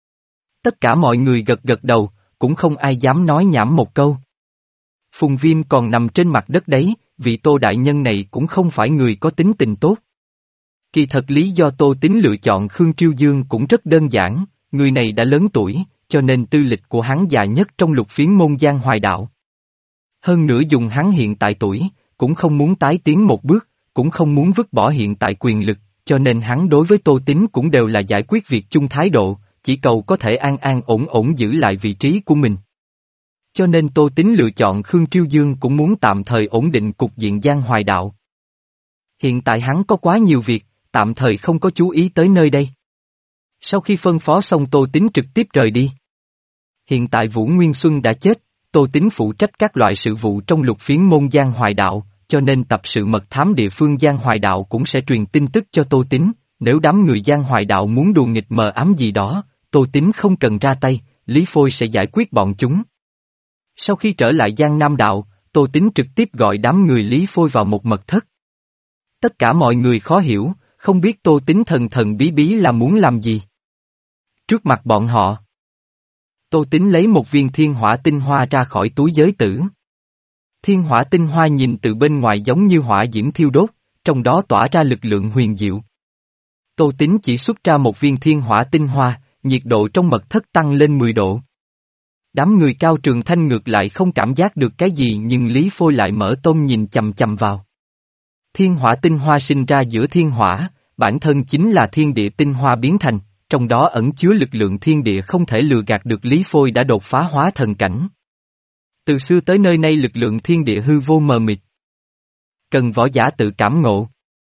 Tất cả mọi người gật gật đầu, cũng không ai dám nói nhảm một câu. Phùng Viêm còn nằm trên mặt đất đấy, vị Tô Đại Nhân này cũng không phải người có tính tình tốt. Kỳ thật lý do Tô Tín lựa chọn Khương Triêu Dương cũng rất đơn giản, người này đã lớn tuổi, cho nên tư lịch của hắn già nhất trong lục phiến môn Giang Hoài Đạo. Hơn nữa dùng hắn hiện tại tuổi, cũng không muốn tái tiến một bước, cũng không muốn vứt bỏ hiện tại quyền lực, cho nên hắn đối với Tô Tín cũng đều là giải quyết việc chung thái độ, chỉ cầu có thể an an ổn ổn giữ lại vị trí của mình. Cho nên Tô Tín lựa chọn Khương Triêu Dương cũng muốn tạm thời ổn định cục diện Giang Hoài Đạo. Hiện tại hắn có quá nhiều việc, tạm thời không có chú ý tới nơi đây. Sau khi phân phó xong Tô Tín trực tiếp rời đi. Hiện tại Vũ Nguyên Xuân đã chết, Tô Tín phụ trách các loại sự vụ trong lục phiến môn Giang Hoài Đạo, cho nên tập sự mật thám địa phương Giang Hoài Đạo cũng sẽ truyền tin tức cho Tô Tín, nếu đám người Giang Hoài Đạo muốn đùa nghịch mờ ám gì đó, Tô Tín không cần ra tay, Lý Phôi sẽ giải quyết bọn chúng. Sau khi trở lại Giang Nam Đạo, Tô Tín trực tiếp gọi đám người Lý Phôi vào một mật thất. Tất cả mọi người khó hiểu, không biết Tô Tín thần thần bí bí là muốn làm gì. Trước mặt bọn họ, Tô Tín lấy một viên thiên hỏa tinh hoa ra khỏi túi giới tử. Thiên hỏa tinh hoa nhìn từ bên ngoài giống như hỏa diễm thiêu đốt, trong đó tỏa ra lực lượng huyền diệu. Tô Tín chỉ xuất ra một viên thiên hỏa tinh hoa, nhiệt độ trong mật thất tăng lên mười độ. Đám người Cao Trường Thanh ngược lại không cảm giác được cái gì nhưng Lý Phôi lại mở tôm nhìn chằm chằm vào. Thiên hỏa tinh hoa sinh ra giữa thiên hỏa, bản thân chính là thiên địa tinh hoa biến thành, trong đó ẩn chứa lực lượng thiên địa không thể lừa gạt được Lý Phôi đã đột phá hóa thần cảnh. Từ xưa tới nơi nay lực lượng thiên địa hư vô mờ mịt. Cần võ giả tự cảm ngộ.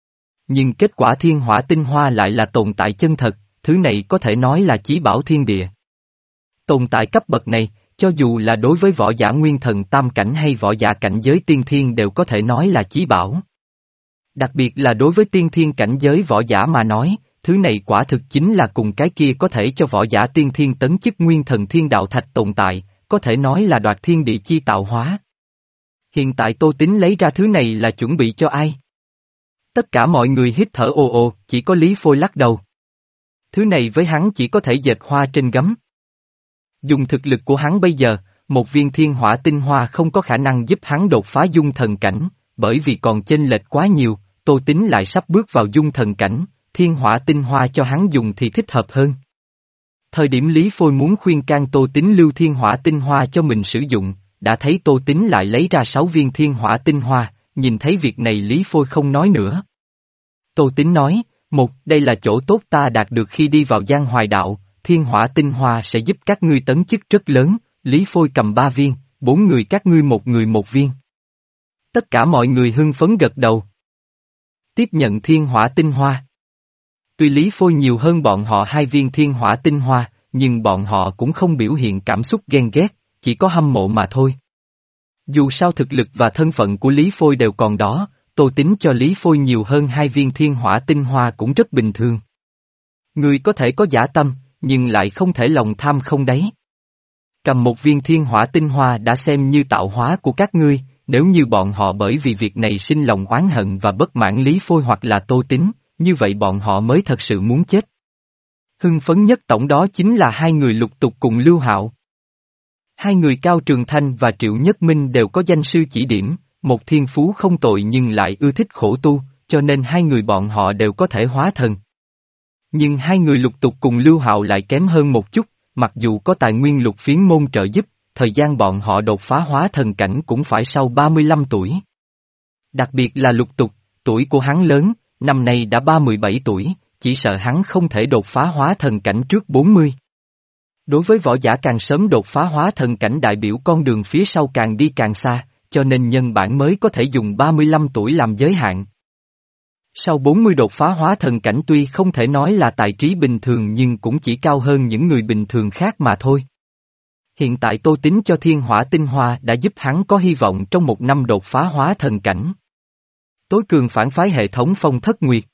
Nhưng kết quả thiên hỏa tinh hoa lại là tồn tại chân thật, thứ này có thể nói là chí bảo thiên địa. Tồn tại cấp bậc này, cho dù là đối với võ giả nguyên thần tam cảnh hay võ giả cảnh giới tiên thiên đều có thể nói là chí bảo. Đặc biệt là đối với tiên thiên cảnh giới võ giả mà nói, thứ này quả thực chính là cùng cái kia có thể cho võ giả tiên thiên tấn chức nguyên thần thiên đạo thạch tồn tại, có thể nói là đoạt thiên địa chi tạo hóa. Hiện tại Tô Tín lấy ra thứ này là chuẩn bị cho ai? Tất cả mọi người hít thở ồ ồ, chỉ có Lý Phôi lắc đầu. Thứ này với hắn chỉ có thể dệt hoa trên gấm. Dùng thực lực của hắn bây giờ, một viên thiên hỏa tinh hoa không có khả năng giúp hắn đột phá dung thần cảnh, bởi vì còn chênh lệch quá nhiều, Tô Tín lại sắp bước vào dung thần cảnh, thiên hỏa tinh hoa cho hắn dùng thì thích hợp hơn. Thời điểm Lý Phôi muốn khuyên can Tô Tín lưu thiên hỏa tinh hoa cho mình sử dụng, đã thấy Tô Tín lại lấy ra sáu viên thiên hỏa tinh hoa, nhìn thấy việc này Lý Phôi không nói nữa. Tô Tín nói, một, đây là chỗ tốt ta đạt được khi đi vào Giang Hoài Đạo, thiên hỏa tinh hoa sẽ giúp các ngươi tấn chức rất lớn, Lý Phôi cầm ba viên, bốn người các ngươi một người một viên. Tất cả mọi người hưng phấn gật đầu. Tiếp nhận thiên hỏa tinh hoa. Tuy Lý Phôi nhiều hơn bọn họ hai viên thiên hỏa tinh hoa, nhưng bọn họ cũng không biểu hiện cảm xúc ghen ghét, chỉ có hâm mộ mà thôi. Dù sao thực lực và thân phận của Lý Phôi đều còn đó, Tô Tín cho Lý Phôi nhiều hơn hai viên thiên hỏa tinh hoa cũng rất bình thường. Người có thể có giả tâm, nhưng lại không thể lòng tham không đáy. Cầm một viên thiên hỏa tinh hoa đã xem như tạo hóa của các ngươi, nếu như bọn họ bởi vì việc này sinh lòng oán hận và bất mãn Lý Phôi hoặc là Tô Tín, như vậy bọn họ mới thật sự muốn chết. Hưng phấn nhất tổng đó chính là hai người Lục Tục cùng Lưu Hạo. Hai người Cao Trường Thanh và Triệu Nhất Minh đều có danh sư chỉ điểm, một thiên phú không tồi nhưng lại ưa thích khổ tu, cho nên hai người bọn họ đều có thể hóa thần. Nhưng hai người Lục Tục cùng Lưu Hạo lại kém hơn một chút, mặc dù có tài nguyên lục phiến môn trợ giúp, thời gian bọn họ đột phá hóa thần cảnh cũng phải sau ba mươi lăm tuổi. Đặc biệt là Lục Tục, tuổi của hắn lớn, năm nay đã ba mươi bảy tuổi, chỉ sợ hắn không thể đột phá hóa thần cảnh trước bốn mươi. Đối với võ giả càng sớm đột phá hóa thần cảnh đại biểu con đường phía sau càng đi càng xa, cho nên nhân bản mới có thể dùng ba mươi lăm tuổi làm giới hạn. Sau bốn mươi đột phá hóa thần cảnh tuy không thể nói là tài trí bình thường nhưng cũng chỉ cao hơn những người bình thường khác mà thôi. Hiện tại Tô Tín cho thiên hỏa tinh hoa đã giúp hắn có hy vọng trong một năm đột phá hóa thần cảnh. Tối cường phản phái hệ thống Phong Thất Nguyệt.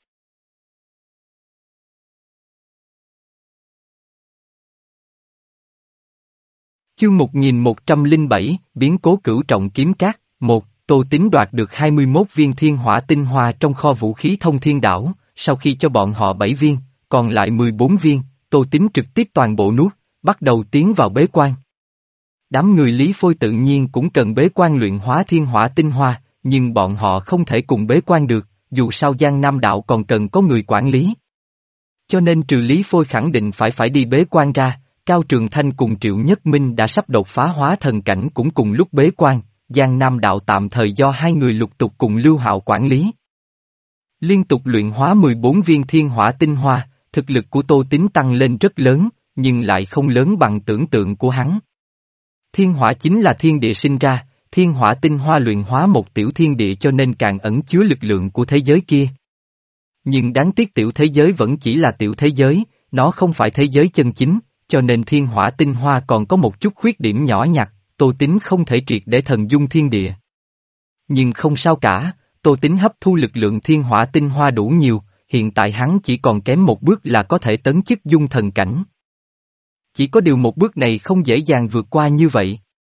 Chương một nghìn một trăm lẻ bảy, biến cố cửu trọng kiếm cát, một, Tô Tín đoạt được hai mươi mốt viên thiên hỏa tinh hoa trong kho vũ khí thông thiên đảo, sau khi cho bọn họ bảy viên, còn lại mười bốn viên, Tô Tín trực tiếp toàn bộ nuốt, bắt đầu tiến vào bế quan. Đám người Lý Phôi tự nhiên cũng cần bế quan luyện hóa thiên hỏa tinh hoa, nhưng bọn họ không thể cùng bế quan được, dù sao Giang Nam Đạo còn cần có người quản lý. Cho nên trừ Lý Phôi khẳng định phải phải đi bế quan ra, Cao Trường Thanh cùng Triệu Nhất Minh đã sắp đột phá hóa thần cảnh cũng cùng lúc bế quan, Giang Nam Đạo tạm thời do hai người Lục Tục cùng Lưu Hạo quản lý. Liên tục luyện hóa mười bốn viên thiên hỏa tinh hoa, thực lực của Tô Tín tăng lên rất lớn, nhưng lại không lớn bằng tưởng tượng của hắn. Thiên hỏa chính là thiên địa sinh ra, thiên hỏa tinh hoa luyện hóa một tiểu thiên địa cho nên càng ẩn chứa lực lượng của thế giới kia. Nhưng đáng tiếc tiểu thế giới vẫn chỉ là tiểu thế giới, nó không phải thế giới chân chính, cho nên thiên hỏa tinh hoa còn có một chút khuyết điểm nhỏ nhặt, Tô Tín không thể triệt để thần dung thiên địa. Nhưng không sao cả, Tô Tín hấp thu lực lượng thiên hỏa tinh hoa đủ nhiều, hiện tại hắn chỉ còn kém một bước là có thể tấn chức dung thần cảnh. Chỉ có điều một bước này không dễ dàng vượt qua như vậy.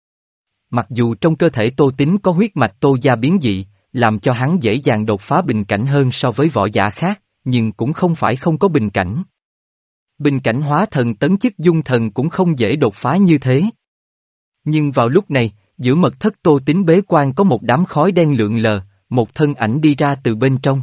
Mặc dù trong cơ thể Tô Tín có huyết mạch Tô gia biến dị, làm cho hắn dễ dàng đột phá bình cảnh hơn so với võ giả khác, nhưng cũng không phải không có bình cảnh. Bình cảnh hóa thần tấn chức dung thần cũng không dễ đột phá như thế. Nhưng vào lúc này, giữa mật thất Tô Tín bế quan có một đám khói đen lượn lờ, một thân ảnh đi ra từ bên trong.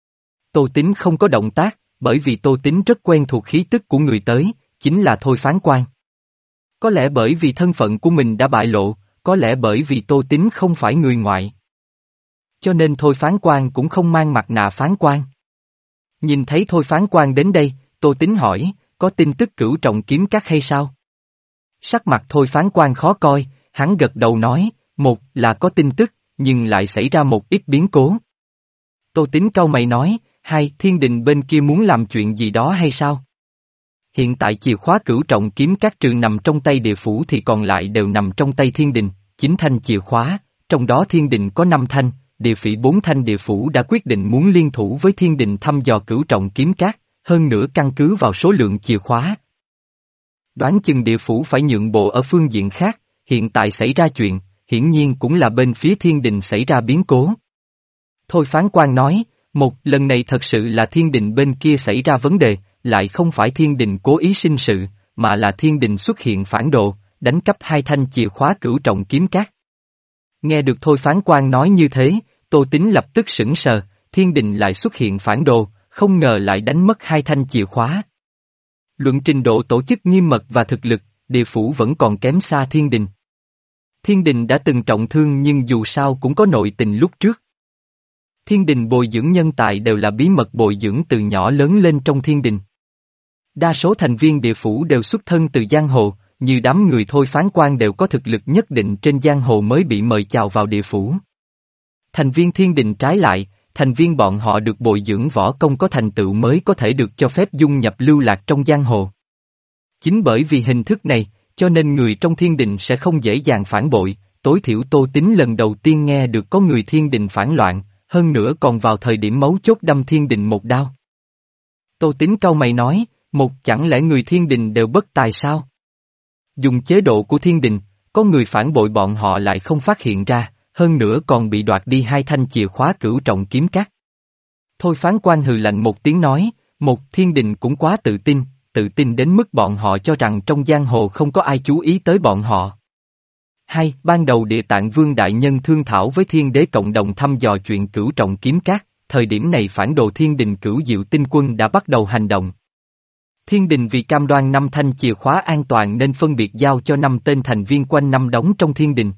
Tô Tín không có động tác, bởi vì Tô Tín rất quen thuộc khí tức của người tới, chính là Thôi Phán Quan. Có lẽ bởi vì thân phận của mình đã bại lộ, có lẽ bởi vì Tô Tín không phải người ngoại. Cho nên Thôi Phán Quan cũng không mang mặt nạ phán quan. Nhìn thấy Thôi Phán Quan đến đây, Tô Tín hỏi, có tin tức cửu trọng kiếm cát hay sao? Sắc mặt Thôi Phán Quan khó coi, hắn gật đầu nói, một là có tin tức, nhưng lại xảy ra một ít biến cố. Tô Tín cau mày nói, Hai, thiên đình bên kia muốn làm chuyện gì đó hay sao? Hiện tại chìa khóa cửu trọng kiếm các trừ nằm trong tay địa phủ thì còn lại đều nằm trong tay thiên đình, chín thanh chìa khóa, trong đó thiên đình có năm thanh, địa phỉ bốn thanh địa phủ đã quyết định muốn liên thủ với thiên đình thăm dò cửu trọng kiếm các, hơn nữa căn cứ vào số lượng chìa khóa. Đoán chừng địa phủ phải nhượng bộ ở phương diện khác, hiện tại xảy ra chuyện, hiển nhiên cũng là bên phía thiên đình xảy ra biến cố. Thôi phán quan nói, một lần này thật sự là thiên đình bên kia xảy ra vấn đề, lại không phải thiên đình cố ý sinh sự, mà là thiên đình xuất hiện phản đồ, đánh cắp hai thanh chìa khóa cửu trọng kiếm các. Nghe được thôi phán quan nói như thế, Tô Tín lập tức sững sờ, thiên đình lại xuất hiện phản đồ, không ngờ lại đánh mất hai thanh chìa khóa. Luận trình độ tổ chức nghiêm mật và thực lực, địa phủ vẫn còn kém xa thiên đình. Thiên đình đã từng trọng thương nhưng dù sao cũng có nội tình lúc trước. Thiên đình bồi dưỡng nhân tài đều là bí mật bồi dưỡng từ nhỏ lớn lên trong thiên đình. Đa số thành viên địa phủ đều xuất thân từ giang hồ, như đám người thôi phán quan đều có thực lực nhất định trên giang hồ mới bị mời chào vào địa phủ. Thành viên thiên đình trái lại, thành viên bọn họ được bồi dưỡng võ công có thành tựu mới có thể được cho phép dung nhập lưu lạc trong giang hồ. Chính bởi vì hình thức này, cho nên người trong thiên đình sẽ không dễ dàng phản bội, tối thiểu Tô Tín lần đầu tiên nghe được có người thiên đình phản loạn, hơn nữa còn vào thời điểm mấu chốt đâm thiên đình một đao. Tô Tín cau mày nói, một chẳng lẽ người thiên đình đều bất tài sao? Dùng chế độ của thiên đình, có người phản bội bọn họ lại không phát hiện ra, hơn nữa còn bị đoạt đi hai thanh chìa khóa cửu trọng kiếm các. Thôi phán quan hừ lạnh một tiếng nói, một thiên đình cũng quá tự tin, tự tin đến mức bọn họ cho rằng trong giang hồ không có ai chú ý tới bọn họ. Hai, ban đầu Địa Tạng Vương Đại Nhân thương thảo với thiên đế cộng đồng thăm dò chuyện cửu trọng kiếm các, thời điểm này phản đồ thiên đình Cửu Diệu Tinh Quân đã bắt đầu hành động. Thiên đình vì cam đoan năm thanh chìa khóa an toàn nên phân biệt giao cho năm tên thành viên quanh năm đóng trong thiên đình.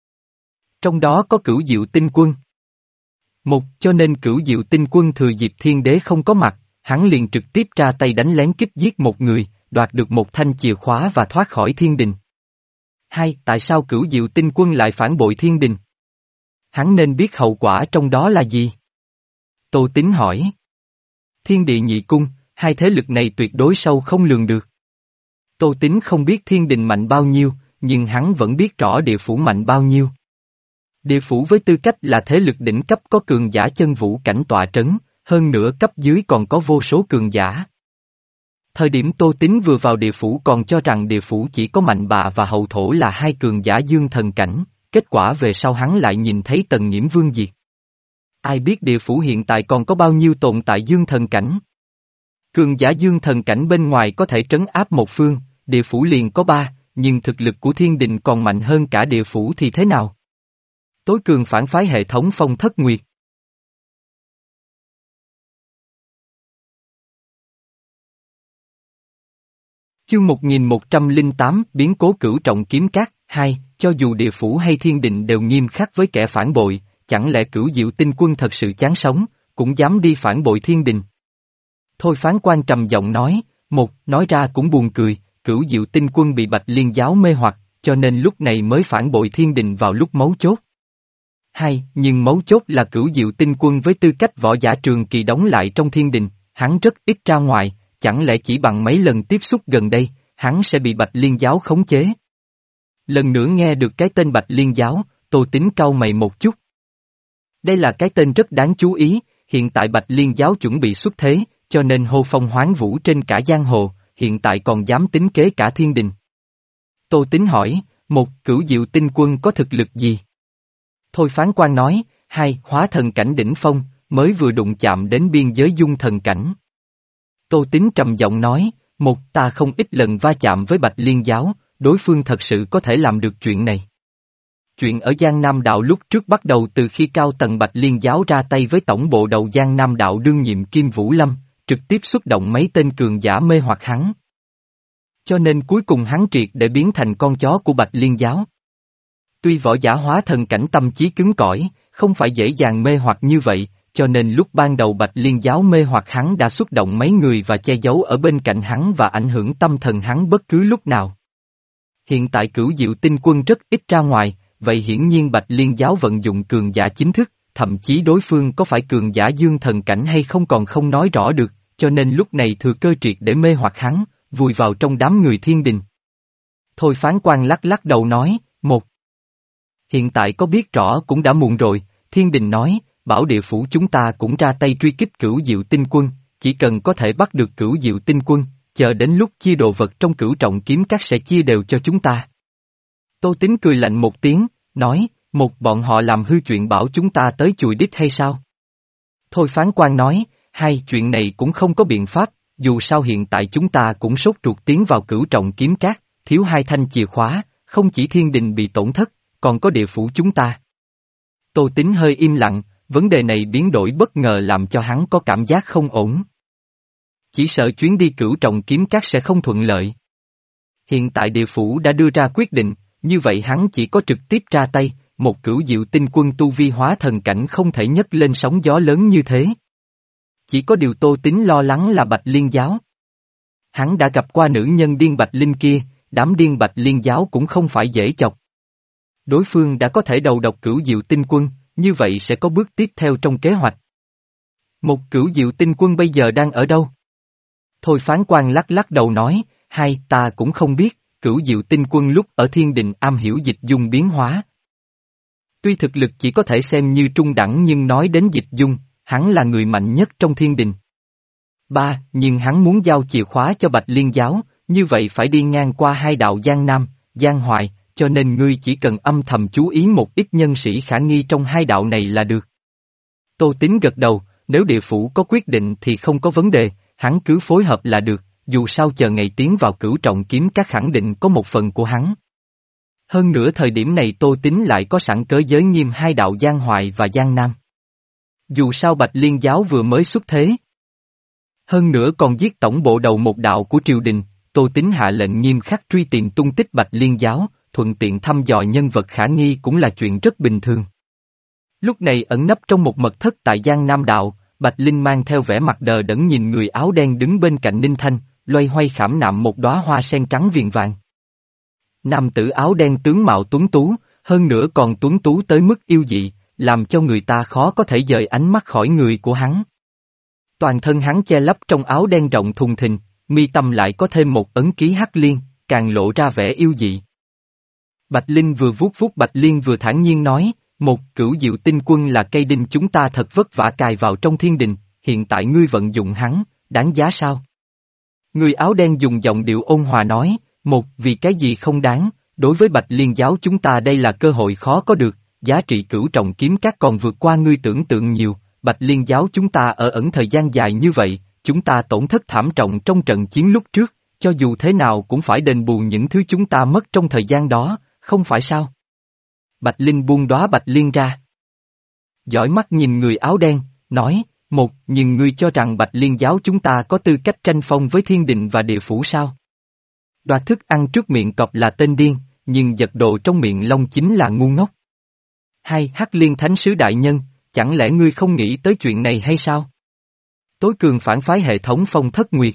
Trong đó có Cửu Diệu Tinh Quân. Một, cho nên Cửu Diệu Tinh Quân thừa dịp thiên đế không có mặt, hắn liền trực tiếp ra tay đánh lén kích giết một người, đoạt được một thanh chìa khóa và thoát khỏi thiên đình. Hai, tại sao Cửu Diệu Tinh Quân lại phản bội thiên đình? Hắn nên biết hậu quả trong đó là gì? Tô Tín hỏi. Thiên địa nhị cung, hai thế lực này tuyệt đối sâu không lường được. Tô Tín không biết thiên đình mạnh bao nhiêu, nhưng hắn vẫn biết rõ địa phủ mạnh bao nhiêu. Địa phủ với tư cách là thế lực đỉnh cấp có cường giả chân vũ cảnh tọa trấn, hơn nữa cấp dưới còn có vô số cường giả. Thời điểm Tô Tín vừa vào địa phủ còn cho rằng địa phủ chỉ có Mạnh Bạ và Hậu Thổ là hai cường giả dương thần cảnh, kết quả về sau hắn lại nhìn thấy Tần Nhiễm Vương diệt. Ai biết địa phủ hiện tại còn có bao nhiêu tồn tại dương thần cảnh? Cường giả dương thần cảnh bên ngoài có thể trấn áp một phương, địa phủ liền có ba, nhưng thực lực của thiên đình còn mạnh hơn cả địa phủ thì thế nào? Tối cường phản phái hệ thống Phong Thất Nguyệt. Chương một nghìn một trăm lẻ tám biến cố cửu trọng kiếm các, hai, cho dù địa phủ hay thiên đình đều nghiêm khắc với kẻ phản bội, chẳng lẽ Cửu Diệu Tinh Quân thật sự chán sống, cũng dám đi phản bội thiên đình? Thôi phán quan trầm giọng nói, một, nói ra cũng buồn cười, Cửu Diệu Tinh Quân bị Bạch Liên giáo mê hoặc, cho nên lúc này mới phản bội thiên đình vào lúc mấu chốt. Hai, nhưng mấu chốt là Cửu Diệu Tinh Quân với tư cách võ giả trường kỳ đóng lại trong thiên đình, hắn rất ít ra ngoài, chẳng lẽ chỉ bằng mấy lần tiếp xúc gần đây, hắn sẽ bị Bạch Liên giáo khống chế? Lần nữa nghe được cái tên Bạch Liên giáo, Tô Tín cau mày một chút. Đây là cái tên rất đáng chú ý, hiện tại Bạch Liên giáo chuẩn bị xuất thế, cho nên hô phong hoán vũ trên cả giang hồ, hiện tại còn dám tính kế cả thiên đình. Tô Tín hỏi, một, Cửu Diệu Tinh Quân có thực lực gì? Thôi phán quan nói, hai, hóa thần cảnh đỉnh phong, mới vừa đụng chạm đến biên giới dung thần cảnh. Tô Tín trầm giọng nói, một, ta không ít lần va chạm với Bạch Liên giáo, đối phương thật sự có thể làm được chuyện này. Chuyện ở Giang Nam Đạo lúc trước bắt đầu từ khi cao tầng Bạch Liên giáo ra tay với tổng bộ đầu Giang Nam Đạo đương nhiệm Kim Vũ Lâm, trực tiếp xuất động mấy tên cường giả mê hoặc hắn. Cho nên cuối cùng hắn triệt để biến thành con chó của Bạch Liên giáo. Tuy võ giả hóa thần cảnh tâm trí cứng cỏi, không phải dễ dàng mê hoặc như vậy, cho nên lúc ban đầu Bạch Liên giáo mê hoặc hắn đã xuất động mấy người và che giấu ở bên cạnh hắn và ảnh hưởng tâm thần hắn bất cứ lúc nào. Hiện tại Cửu Diệu Tinh Quân rất ít ra ngoài, vậy hiển nhiên Bạch Liên giáo vận dụng cường giả chính thức, thậm chí đối phương có phải cường giả dương thần cảnh hay không còn không nói rõ được, cho nên lúc này thừa cơ triệt để mê hoặc hắn, vùi vào trong đám người thiên đình. Thôi phán quan lắc lắc đầu nói, một. Hiện tại có biết rõ cũng đã muộn rồi, thiên đình nói, bảo địa phủ chúng ta cũng ra tay truy kích cửu diệu tinh quân, chỉ cần có thể bắt được cửu diệu tinh quân, chờ đến lúc chia đồ vật trong cửu trọng kiếm các sẽ chia đều cho chúng ta. Tô Tín cười lạnh một tiếng, nói, một bọn họ làm hư chuyện bảo chúng ta tới chùi đít hay sao? Thôi phán quan nói, hai chuyện này cũng không có biện pháp, dù sao hiện tại chúng ta cũng sốt ruột tiến vào cửu trọng kiếm cát, thiếu hai thanh chìa khóa, không chỉ thiên đình bị tổn thất, còn có địa phủ chúng ta. Tô Tín hơi im lặng, vấn đề này biến đổi bất ngờ làm cho hắn có cảm giác không ổn. Chỉ sợ chuyến đi cửu trọng kiếm cát sẽ không thuận lợi. Hiện tại địa phủ đã đưa ra quyết định, như vậy hắn chỉ có trực tiếp ra tay, một cửu diệu tinh quân tu vi hóa thần cảnh không thể nhấc lên sóng gió lớn như thế. Chỉ có điều Tô Tín lo lắng là Bạch Liên giáo. Hắn đã gặp qua nữ nhân điên Bạch Linh kia, đám điên Bạch Liên giáo cũng không phải dễ chọc. Đối phương đã có thể đầu độc cửu diệu tinh quân, như vậy sẽ có bước tiếp theo trong kế hoạch. Một cửu diệu tinh quân bây giờ đang ở đâu? Thôi phán quan lắc lắc đầu nói, hai ta cũng không biết, cửu diệu tinh quân lúc ở thiên đình am hiểu dịch dung biến hóa. Tuy thực lực chỉ có thể xem như trung đẳng nhưng nói đến dịch dung, hắn là người mạnh nhất trong thiên đình. Ba, nhưng hắn muốn giao chìa khóa cho Bạch Liên giáo, như vậy phải đi ngang qua hai đạo Giang Nam, Giang Hoài, cho nên ngươi chỉ cần âm thầm chú ý một ít nhân sĩ khả nghi trong hai đạo này là được. Tô Tín gật đầu, nếu địa phủ có quyết định thì không có vấn đề, hắn cứ phối hợp là được, dù sao chờ ngày tiến vào cửu trọng kiếm các khẳng định có một phần của hắn. Hơn nữa thời điểm này Tô Tín lại có sẵn cớ giới nghiêm hai đạo Giang Hoài và Giang Nam. Dù sao Bạch Liên giáo vừa mới xuất thế. Hơn nữa còn giết tổng bộ đầu một đạo của triều đình, Tô Tín hạ lệnh nghiêm khắc truy tìm tung tích Bạch Liên giáo, thuận tiện thăm dò nhân vật khả nghi cũng là chuyện rất bình thường. Lúc này ẩn nấp trong một mật thất tại Giang Nam đạo, Bạch Linh mang theo vẻ mặt đờ đẫn nhìn người áo đen đứng bên cạnh Ninh Thanh, loay hoay khảm nạm một đóa hoa sen trắng viền vàng. Nam tử áo đen tướng mạo tuấn tú, hơn nữa còn tuấn tú tới mức yêu dị, làm cho người ta khó có thể dời ánh mắt khỏi người của hắn. Toàn thân hắn che lấp trong áo đen rộng thùng thình, mi tâm lại có thêm một ấn ký hắc liên, càng lộ ra vẻ yêu dị. Bạch Linh vừa vuốt vuốt Bạch Liên vừa thản nhiên nói, một cửu diệu tinh quân là cây đinh chúng ta thật vất vả cài vào trong thiên đình, hiện tại ngươi vận dụng hắn, đáng giá sao? Người áo đen dùng giọng điệu ôn hòa nói, một vì cái gì không đáng, đối với Bạch Liên giáo chúng ta đây là cơ hội khó có được, giá trị cửu trọng kiếm các còn vượt qua ngươi tưởng tượng nhiều, Bạch Liên giáo chúng ta ở ẩn thời gian dài như vậy, chúng ta tổn thất thảm trọng trong trận chiến lúc trước, cho dù thế nào cũng phải đền bù những thứ chúng ta mất trong thời gian đó, không phải sao? Bạch Linh buông đóa Bạch Liên ra. Dõi mắt nhìn người áo đen, nói, một, nhưng ngươi cho rằng Bạch Liên giáo chúng ta có tư cách tranh phong với thiên đình và địa phủ sao? Đoạt thức ăn trước miệng cọp là tên điên, nhưng giật đồ trong miệng long chính là ngu ngốc. Hai, Hắc Liên Thánh Sứ Đại Nhân, chẳng lẽ ngươi không nghĩ tới chuyện này hay sao? Tối cường phản phái hệ thống Phong Thất Nguyệt.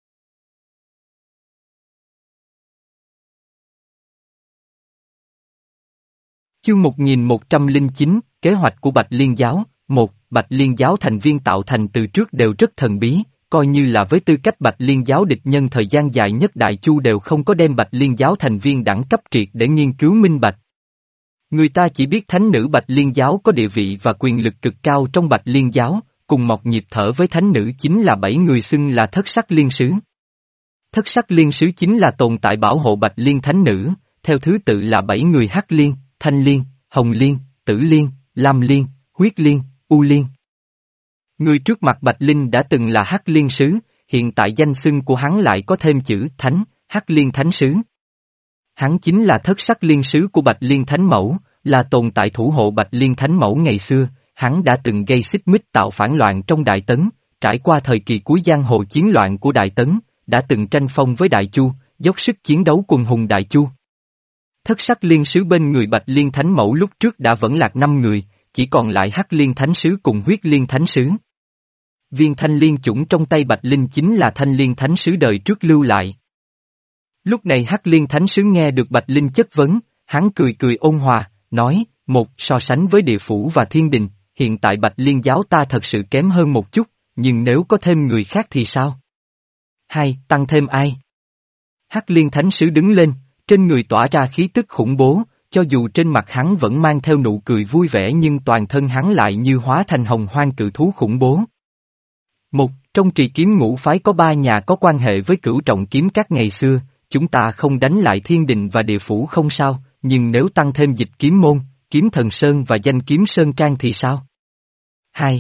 Chương một nghìn một trăm lẻ chín, Kế hoạch của Bạch Liên giáo. Một, Bạch Liên giáo thành viên tạo thành từ trước đều rất thần bí, coi như là với tư cách Bạch Liên giáo địch nhân thời gian dài nhất Đại Chu đều không có đem Bạch Liên giáo thành viên đẳng cấp triệt để nghiên cứu minh bạch. Người ta chỉ biết thánh nữ Bạch Liên giáo có địa vị và quyền lực cực cao trong Bạch Liên giáo, cùng mọc nhịp thở với thánh nữ chính là bảy người xưng là thất sắc liên sứ. Thất sắc liên sứ chính là tồn tại bảo hộ Bạch Liên thánh nữ, theo thứ tự là bảy người Hắc Liên, Thanh Liên, Hồng Liên, Tử Liên, Lam Liên, Huyết Liên, U Liên. Người trước mặt Bạch Linh đã từng là Hắc Liên sứ, hiện tại danh xưng của hắn lại có thêm chữ Thánh, Hắc Liên Thánh sứ. Hắn chính là thất sắc liên sứ của Bạch Liên Thánh Mẫu, là tồn tại thủ hộ Bạch Liên Thánh Mẫu ngày xưa, hắn đã từng gây xích mích tạo phản loạn trong Đại Tấn, trải qua thời kỳ cuối giang hồ chiến loạn của Đại Tấn, đã từng tranh phong với Đại Chu, dốc sức chiến đấu cùng hùng Đại Chu. Thất sắc liên sứ bên người Bạch Liên Thánh Mẫu lúc trước đã vẫn lạc năm người, chỉ còn lại Hắc Liên Thánh sứ cùng Huyết Liên Thánh sứ. Viên thanh liên chủng trong tay Bạch Linh chính là Thanh Liên Thánh sứ đời trước lưu lại. Lúc này Hắc Liên Thánh sứ nghe được Bạch Linh chất vấn, hắn cười cười ôn hòa, nói, một so sánh với địa phủ và thiên đình, hiện tại Bạch Liên giáo ta thật sự kém hơn một chút, nhưng nếu có thêm người khác thì sao? Hai, tăng thêm ai? Hắc Liên Thánh Sứ đứng lên, trên người tỏa ra khí tức khủng bố, cho dù trên mặt hắn vẫn mang theo nụ cười vui vẻ nhưng toàn thân hắn lại như hóa thành hồng hoang cự thú khủng bố. Một, trong trì kiếm ngũ phái có ba nhà có quan hệ với Cửu Trọng Kiếm Các ngày xưa, chúng ta không đánh lại Thiên Đình và Địa Phủ không sao, nhưng nếu tăng thêm Dịch Kiếm Môn, Kiếm Thần Sơn và Danh Kiếm Sơn Trang thì sao? Hai.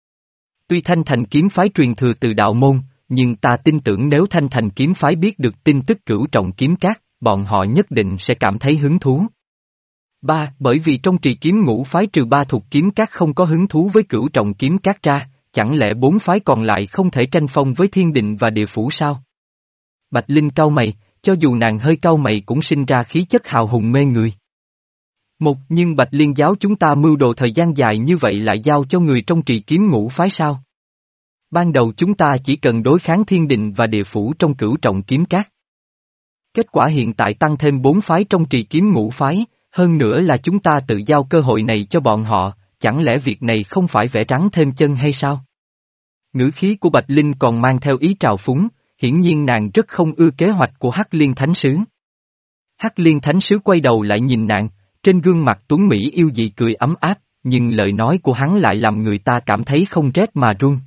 Tuy Thanh Thành kiếm phái truyền thừa từ đạo môn, nhưng ta tin tưởng nếu Thanh Thành kiếm phái biết được tin tức Cửu Trọng Kiếm Các, bọn họ nhất định sẽ cảm thấy hứng thú. Ba, bởi vì trong trì kiếm ngũ phái trừ ba thuộc kiếm các không có hứng thú với Cửu Trọng Kiếm Các ra, chẳng lẽ bốn phái còn lại không thể tranh phong với Thiên Đình và Địa Phủ sao? Bạch Linh cau mày, cho dù nàng hơi cau mày cũng sinh ra khí chất hào hùng mê người. Một, nhưng Bạch Liên giáo chúng ta mưu đồ thời gian dài như vậy lại giao cho người trong trì kiếm ngũ phái sao? Ban đầu chúng ta chỉ cần đối kháng Thiên Đình và Địa Phủ trong Cửu Trọng Kiếm Các. Kết quả hiện tại tăng thêm bốn phái trong trì kiếm ngũ phái, hơn nữa là chúng ta tự giao cơ hội này cho bọn họ, chẳng lẽ việc này không phải vẽ rắn thêm chân hay sao? Ngữ khí của Bạch Linh còn mang theo ý trào phúng, hiển nhiên nàng rất không ưa kế hoạch của Hắc Liên Thánh Sứ. Hắc Liên Thánh Sứ quay đầu lại nhìn nàng, trên gương mặt tuấn Mỹ yêu dị cười ấm áp, nhưng lời nói của hắn lại làm người ta cảm thấy không rét mà run.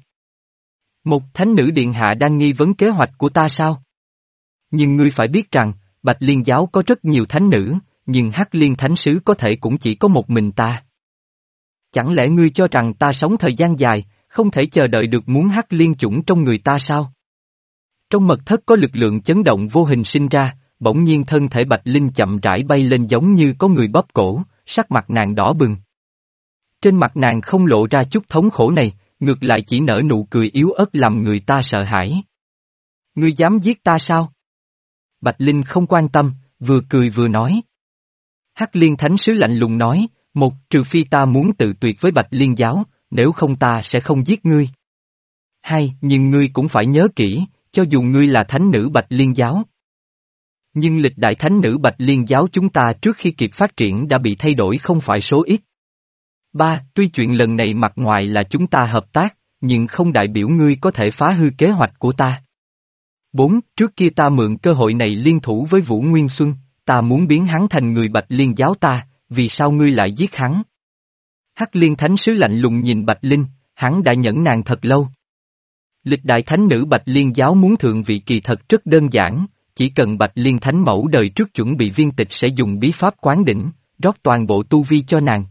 Một thánh nữ điện hạ đang nghi vấn kế hoạch của ta sao? Nhưng ngươi phải biết rằng, Bạch Liên giáo có rất nhiều thánh nữ, nhưng Hắc Liên Thánh Sứ có thể cũng chỉ có một mình ta. Chẳng lẽ ngươi cho rằng ta sống thời gian dài, không thể chờ đợi được muốn Hắc Liên chủng trong người ta sao? Trong mật thất có lực lượng chấn động vô hình sinh ra, bỗng nhiên thân thể Bạch Linh chậm rãi bay lên giống như có người bóp cổ, sắc mặt nàng đỏ bừng. Trên mặt nàng không lộ ra chút thống khổ này, ngược lại chỉ nở nụ cười yếu ớt làm người ta sợ hãi. Ngươi dám giết ta sao? Bạch Linh không quan tâm, vừa cười vừa nói. Hắc Liên Thánh Sứ lạnh lùng nói, một, trừ phi ta muốn tự tuyệt với Bạch Liên giáo, nếu không ta sẽ không giết ngươi. Hai, nhưng ngươi cũng phải nhớ kỹ, cho dù ngươi là thánh nữ Bạch Liên giáo. Nhưng lịch đại thánh nữ Bạch Liên giáo chúng ta trước khi kịp phát triển đã bị thay đổi không phải số ít. Ba, tuy chuyện lần này mặt ngoài là chúng ta hợp tác, nhưng không đại biểu ngươi có thể phá hư kế hoạch của ta. Bốn, trước kia ta mượn cơ hội này liên thủ với Vũ Nguyên Xuân, ta muốn biến hắn thành người Bạch Liên giáo ta, vì sao ngươi lại giết hắn? Hắc Liên Thánh Sứ lạnh lùng nhìn Bạch Linh, hắn đã nhẫn nàn thật lâu. Lịch đại thánh nữ Bạch Liên giáo muốn thượng vị kỳ thật rất đơn giản, chỉ cần Bạch Liên Thánh Mẫu đời trước chuẩn bị viên tịch sẽ dùng bí pháp quán đỉnh, rót toàn bộ tu vi cho nàng.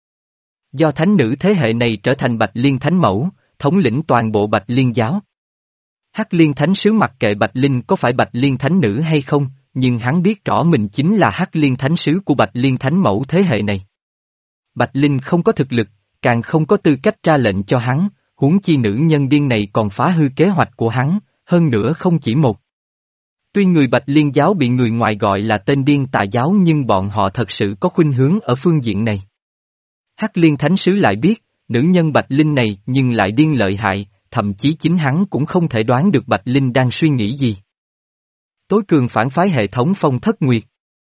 Do thánh nữ thế hệ này trở thành Bạch Liên Thánh Mẫu, thống lĩnh toàn bộ Bạch Liên giáo. Hắc Liên Thánh Sứ mặc kệ Bạch Linh có phải Bạch Liên Thánh Nữ hay không, nhưng hắn biết rõ mình chính là Hắc Liên Thánh Sứ của Bạch Liên Thánh Mẫu thế hệ này. Bạch Linh không có thực lực, càng không có tư cách ra lệnh cho hắn, huống chi nữ nhân điên này còn phá hư kế hoạch của hắn, hơn nữa không chỉ một. Tuy người Bạch Liên giáo bị người ngoài gọi là tên điên tà giáo nhưng bọn họ thật sự có khuynh hướng ở phương diện này. Hắc Liên Thánh Sứ lại biết, nữ nhân Bạch Linh này nhưng lại điên lợi hại, thậm chí chính hắn cũng không thể đoán được Bạch Linh đang suy nghĩ gì. Tối cường phản phái hệ thống Phong Thất Nguyệt.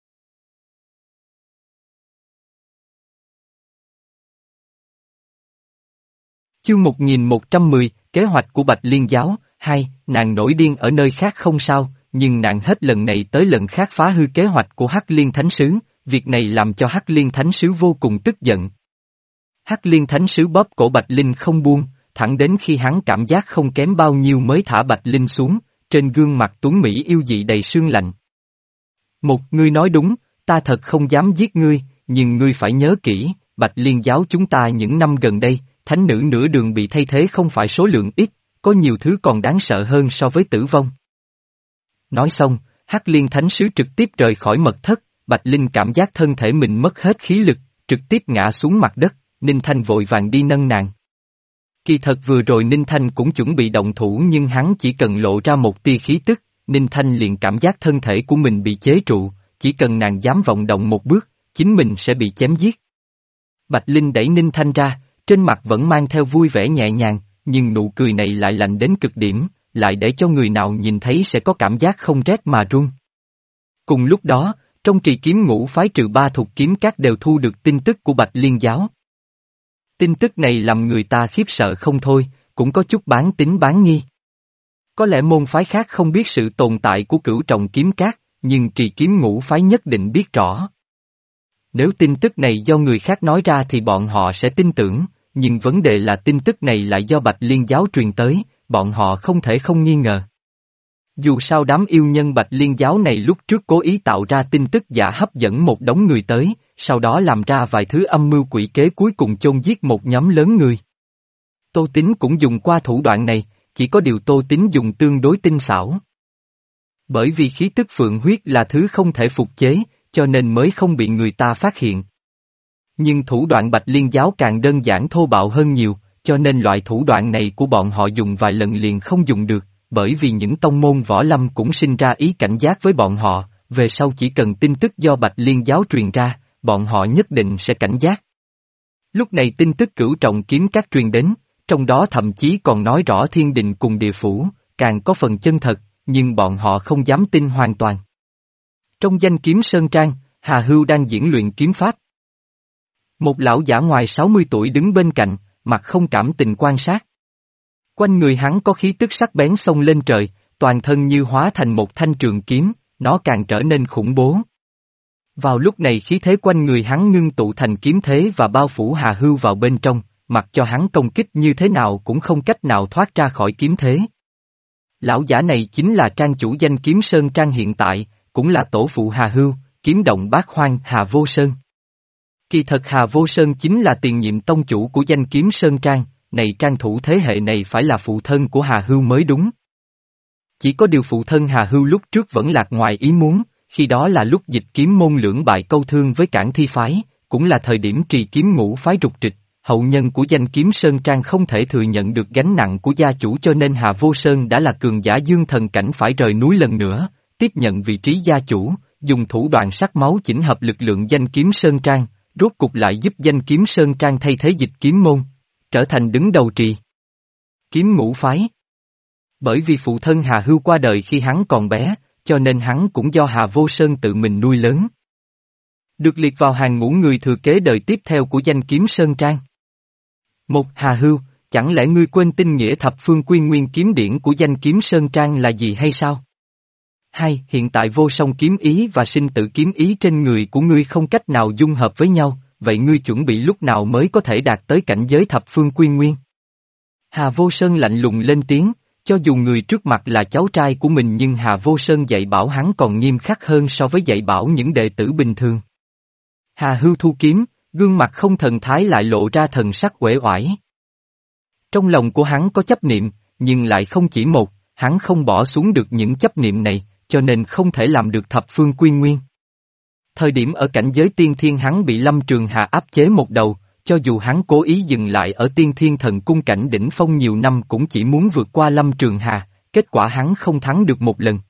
Chương một nghìn một trăm mười, kế hoạch của Bạch Liên giáo, hai, nàng nổi điên ở nơi khác không sao, nhưng nàng hết lần này tới lần khác phá hư kế hoạch của Hắc Liên Thánh Sứ, việc này làm cho Hắc Liên Thánh Sứ vô cùng tức giận. Hắc Liên Thánh Sứ bóp cổ Bạch Linh không buông, thẳng đến khi hắn cảm giác không kém bao nhiêu mới thả Bạch Linh xuống, trên gương mặt tuấn Mỹ yêu dị đầy sương lạnh. Một, ngươi nói đúng, ta thật không dám giết ngươi, nhưng ngươi phải nhớ kỹ, Bạch Liên giáo chúng ta những năm gần đây, thánh nữ nửa đường bị thay thế không phải số lượng ít, có nhiều thứ còn đáng sợ hơn so với tử vong. Nói xong, Hắc Liên Thánh Sứ trực tiếp rời khỏi mật thất, Bạch Linh cảm giác thân thể mình mất hết khí lực, trực tiếp ngã xuống mặt đất, Ninh Thanh vội vàng đi nâng nàng. Kỳ thật vừa rồi Ninh Thanh cũng chuẩn bị động thủ nhưng hắn chỉ cần lộ ra một tia khí tức, Ninh Thanh liền cảm giác thân thể của mình bị chế trụ, chỉ cần nàng dám vọng động một bước, chính mình sẽ bị chém giết. Bạch Linh đẩy Ninh Thanh ra, trên mặt vẫn mang theo vui vẻ nhẹ nhàng, nhưng nụ cười này lại lạnh đến cực điểm, lại để cho người nào nhìn thấy sẽ có cảm giác không rét mà run. Cùng lúc đó, trong trì kiếm ngũ phái trừ ba thuộc kiếm các đều thu được tin tức của Bạch Liên giáo. Tin tức này làm người ta khiếp sợ không thôi, cũng có chút bán tín bán nghi. Có lẽ môn phái khác không biết sự tồn tại của Cửu Trọng Kiếm Các, nhưng Trì Kiếm Ngũ phái nhất định biết rõ. Nếu tin tức này do người khác nói ra thì bọn họ sẽ tin tưởng, nhưng vấn đề là tin tức này lại do Bạch Liên giáo truyền tới, bọn họ không thể không nghi ngờ. Dù sao đám yêu nhân Bạch Liên giáo này lúc trước cố ý tạo ra tin tức giả hấp dẫn một đống người tới, sau đó làm ra vài thứ âm mưu quỷ kế cuối cùng chôn giết một nhóm lớn người. Tô Tín cũng dùng qua thủ đoạn này, chỉ có điều Tô Tín dùng tương đối tinh xảo. Bởi vì khí tức phượng huyết là thứ không thể phục chế, cho nên mới không bị người ta phát hiện. Nhưng thủ đoạn Bạch Liên giáo càng đơn giản thô bạo hơn nhiều, cho nên loại thủ đoạn này của bọn họ dùng vài lần liền không dùng được, bởi vì những tông môn võ lâm cũng sinh ra ý cảnh giác với bọn họ, về sau chỉ cần tin tức do Bạch Liên giáo truyền ra, bọn họ nhất định sẽ cảnh giác. Lúc này tin tức Cửu Trọng Kiếm Các truyền đến, trong đó thậm chí còn nói rõ thiên đình cùng địa phủ, càng có phần chân thật, nhưng bọn họ không dám tin hoàn toàn. Trong danh kiếm Sơn Trang, Hà Hưu đang diễn luyện kiếm pháp. Một lão giả ngoài sáu mươi tuổi đứng bên cạnh, mặt không cảm tình quan sát. Quanh người hắn có khí tức sắc bén xông lên trời, toàn thân như hóa thành một thanh trường kiếm, nó càng trở nên khủng bố. Vào lúc này khí thế quanh người hắn ngưng tụ thành kiếm thế và bao phủ Hà Hưu vào bên trong, mặc cho hắn công kích như thế nào cũng không cách nào thoát ra khỏi kiếm thế. Lão giả này chính là trang chủ danh kiếm Sơn Trang hiện tại, cũng là tổ phụ Hà Hưu, kiếm động bát hoang Hà Vô Sơn. Kỳ thật Hà Vô Sơn chính là tiền nhiệm tông chủ của danh kiếm Sơn Trang, này trang thủ thế hệ này phải là phụ thân của Hà Hưu mới đúng. Chỉ có điều phụ thân Hà Hưu lúc trước vẫn lạc ngoài ý muốn, khi đó là lúc dịch kiếm môn lưỡng bại câu thương với Cảng Thi phái, cũng là thời điểm Trì Kiếm Ngũ phái rục rịch, hậu nhân của danh kiếm Sơn Trang không thể thừa nhận được gánh nặng của gia chủ cho nên Hà Vô Sơn đã là cường giả dương thần cảnh phải rời núi lần nữa, tiếp nhận vị trí gia chủ, dùng thủ đoạn sắc máu chỉnh hợp lực lượng danh kiếm Sơn Trang, rốt cục lại giúp danh kiếm Sơn Trang thay thế dịch kiếm môn, trở thành đứng đầu Trì Kiếm Ngũ phái. Bởi vì phụ thân Hà Hưu qua đời khi hắn còn bé, cho nên hắn cũng do Hà Vô Sơn tự mình nuôi lớn. Được liệt vào hàng ngũ người thừa kế đời tiếp theo của danh kiếm Sơn Trang. Một Hà Hưu, chẳng lẽ ngươi quên tinh nghĩa thập phương quy nguyên kiếm điển của danh kiếm Sơn Trang là gì hay sao? Hai, hiện tại vô song kiếm ý và sinh tử kiếm ý trên người của ngươi không cách nào dung hợp với nhau, vậy ngươi chuẩn bị lúc nào mới có thể đạt tới cảnh giới thập phương quy nguyên? Hà Vô Sơn lạnh lùng lên tiếng, cho dù người trước mặt là cháu trai của mình nhưng Hà Vô Sơn dạy bảo hắn còn nghiêm khắc hơn so với dạy bảo những đệ tử bình thường. Hà Hưu thu kiếm, gương mặt không thần thái lại lộ ra thần sắc uể oải. Trong lòng của hắn có chấp niệm, nhưng lại không chỉ một, hắn không bỏ xuống được những chấp niệm này, cho nên không thể làm được thập phương quy nguyên. Thời điểm ở cảnh giới tiên thiên hắn bị Lâm Trường Hà áp chế một đầu, cho dù hắn cố ý dừng lại ở tiên thiên thần cung cảnh đỉnh phong nhiều năm cũng chỉ muốn vượt qua Lâm Trường Hà, kết quả hắn không thắng được một lần.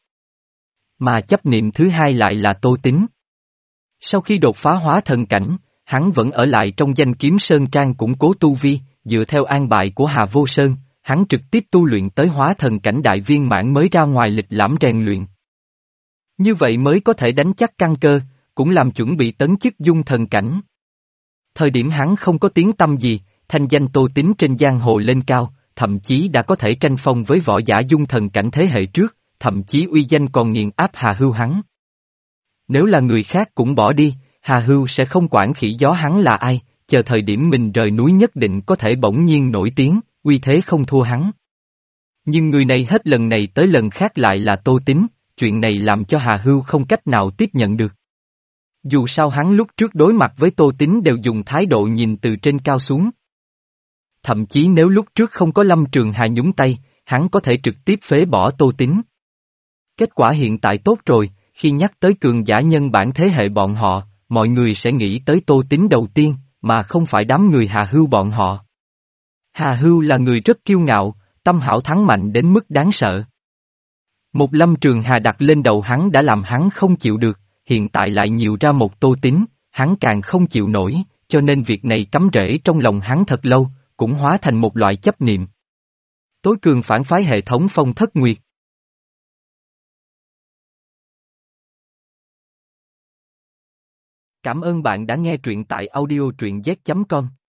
Mà chấp niệm thứ hai lại là Tô Tín. Sau khi đột phá hóa thần cảnh, hắn vẫn ở lại trong danh kiếm Sơn Trang củng cố tu vi, dựa theo an bài của Hà Vô Sơn, hắn trực tiếp tu luyện tới hóa thần cảnh đại viên mãn mới ra ngoài lịch lãm rèn luyện. Như vậy mới có thể đánh chắc căn cơ, cũng làm chuẩn bị tấn chức dung thần cảnh. Thời điểm hắn không có tiếng tăm gì, thanh danh Tô Tín trên giang hồ lên cao, thậm chí đã có thể tranh phong với võ giả dung thần cảnh thế hệ trước, thậm chí uy danh còn nghiền áp Hà Hưu hắn. Nếu là người khác cũng bỏ đi, Hà Hưu sẽ không quản khỉ gió hắn là ai, chờ thời điểm mình rời núi nhất định có thể bỗng nhiên nổi tiếng, uy thế không thua hắn. Nhưng người này hết lần này tới lần khác lại là Tô Tín, chuyện này làm cho Hà Hưu không cách nào tiếp nhận được. Dù sao hắn lúc trước đối mặt với Tô Tín đều dùng thái độ nhìn từ trên cao xuống. Thậm chí nếu lúc trước không có Lâm Trường Hà nhúng tay, hắn có thể trực tiếp phế bỏ Tô Tín. Kết quả hiện tại tốt rồi, khi nhắc tới cường giả nhân bản thế hệ bọn họ, mọi người sẽ nghĩ tới Tô Tín đầu tiên, mà không phải đám người Hà Hưu bọn họ. Hà Hưu là người rất kiêu ngạo, tâm hảo thắng mạnh đến mức đáng sợ. Một Lâm Trường Hà đặt lên đầu hắn đã làm hắn không chịu được, hiện tại lại nhiều ra một Tô Tín, hắn càng không chịu nổi, cho nên việc này cắm rễ trong lòng hắn thật lâu, cũng hóa thành một loại chấp niệm. Tối cường phản phái hệ thống Phong Thất Nguyệt. Cảm ơn bạn đã nghe truyện tại audio truyện z chấm com.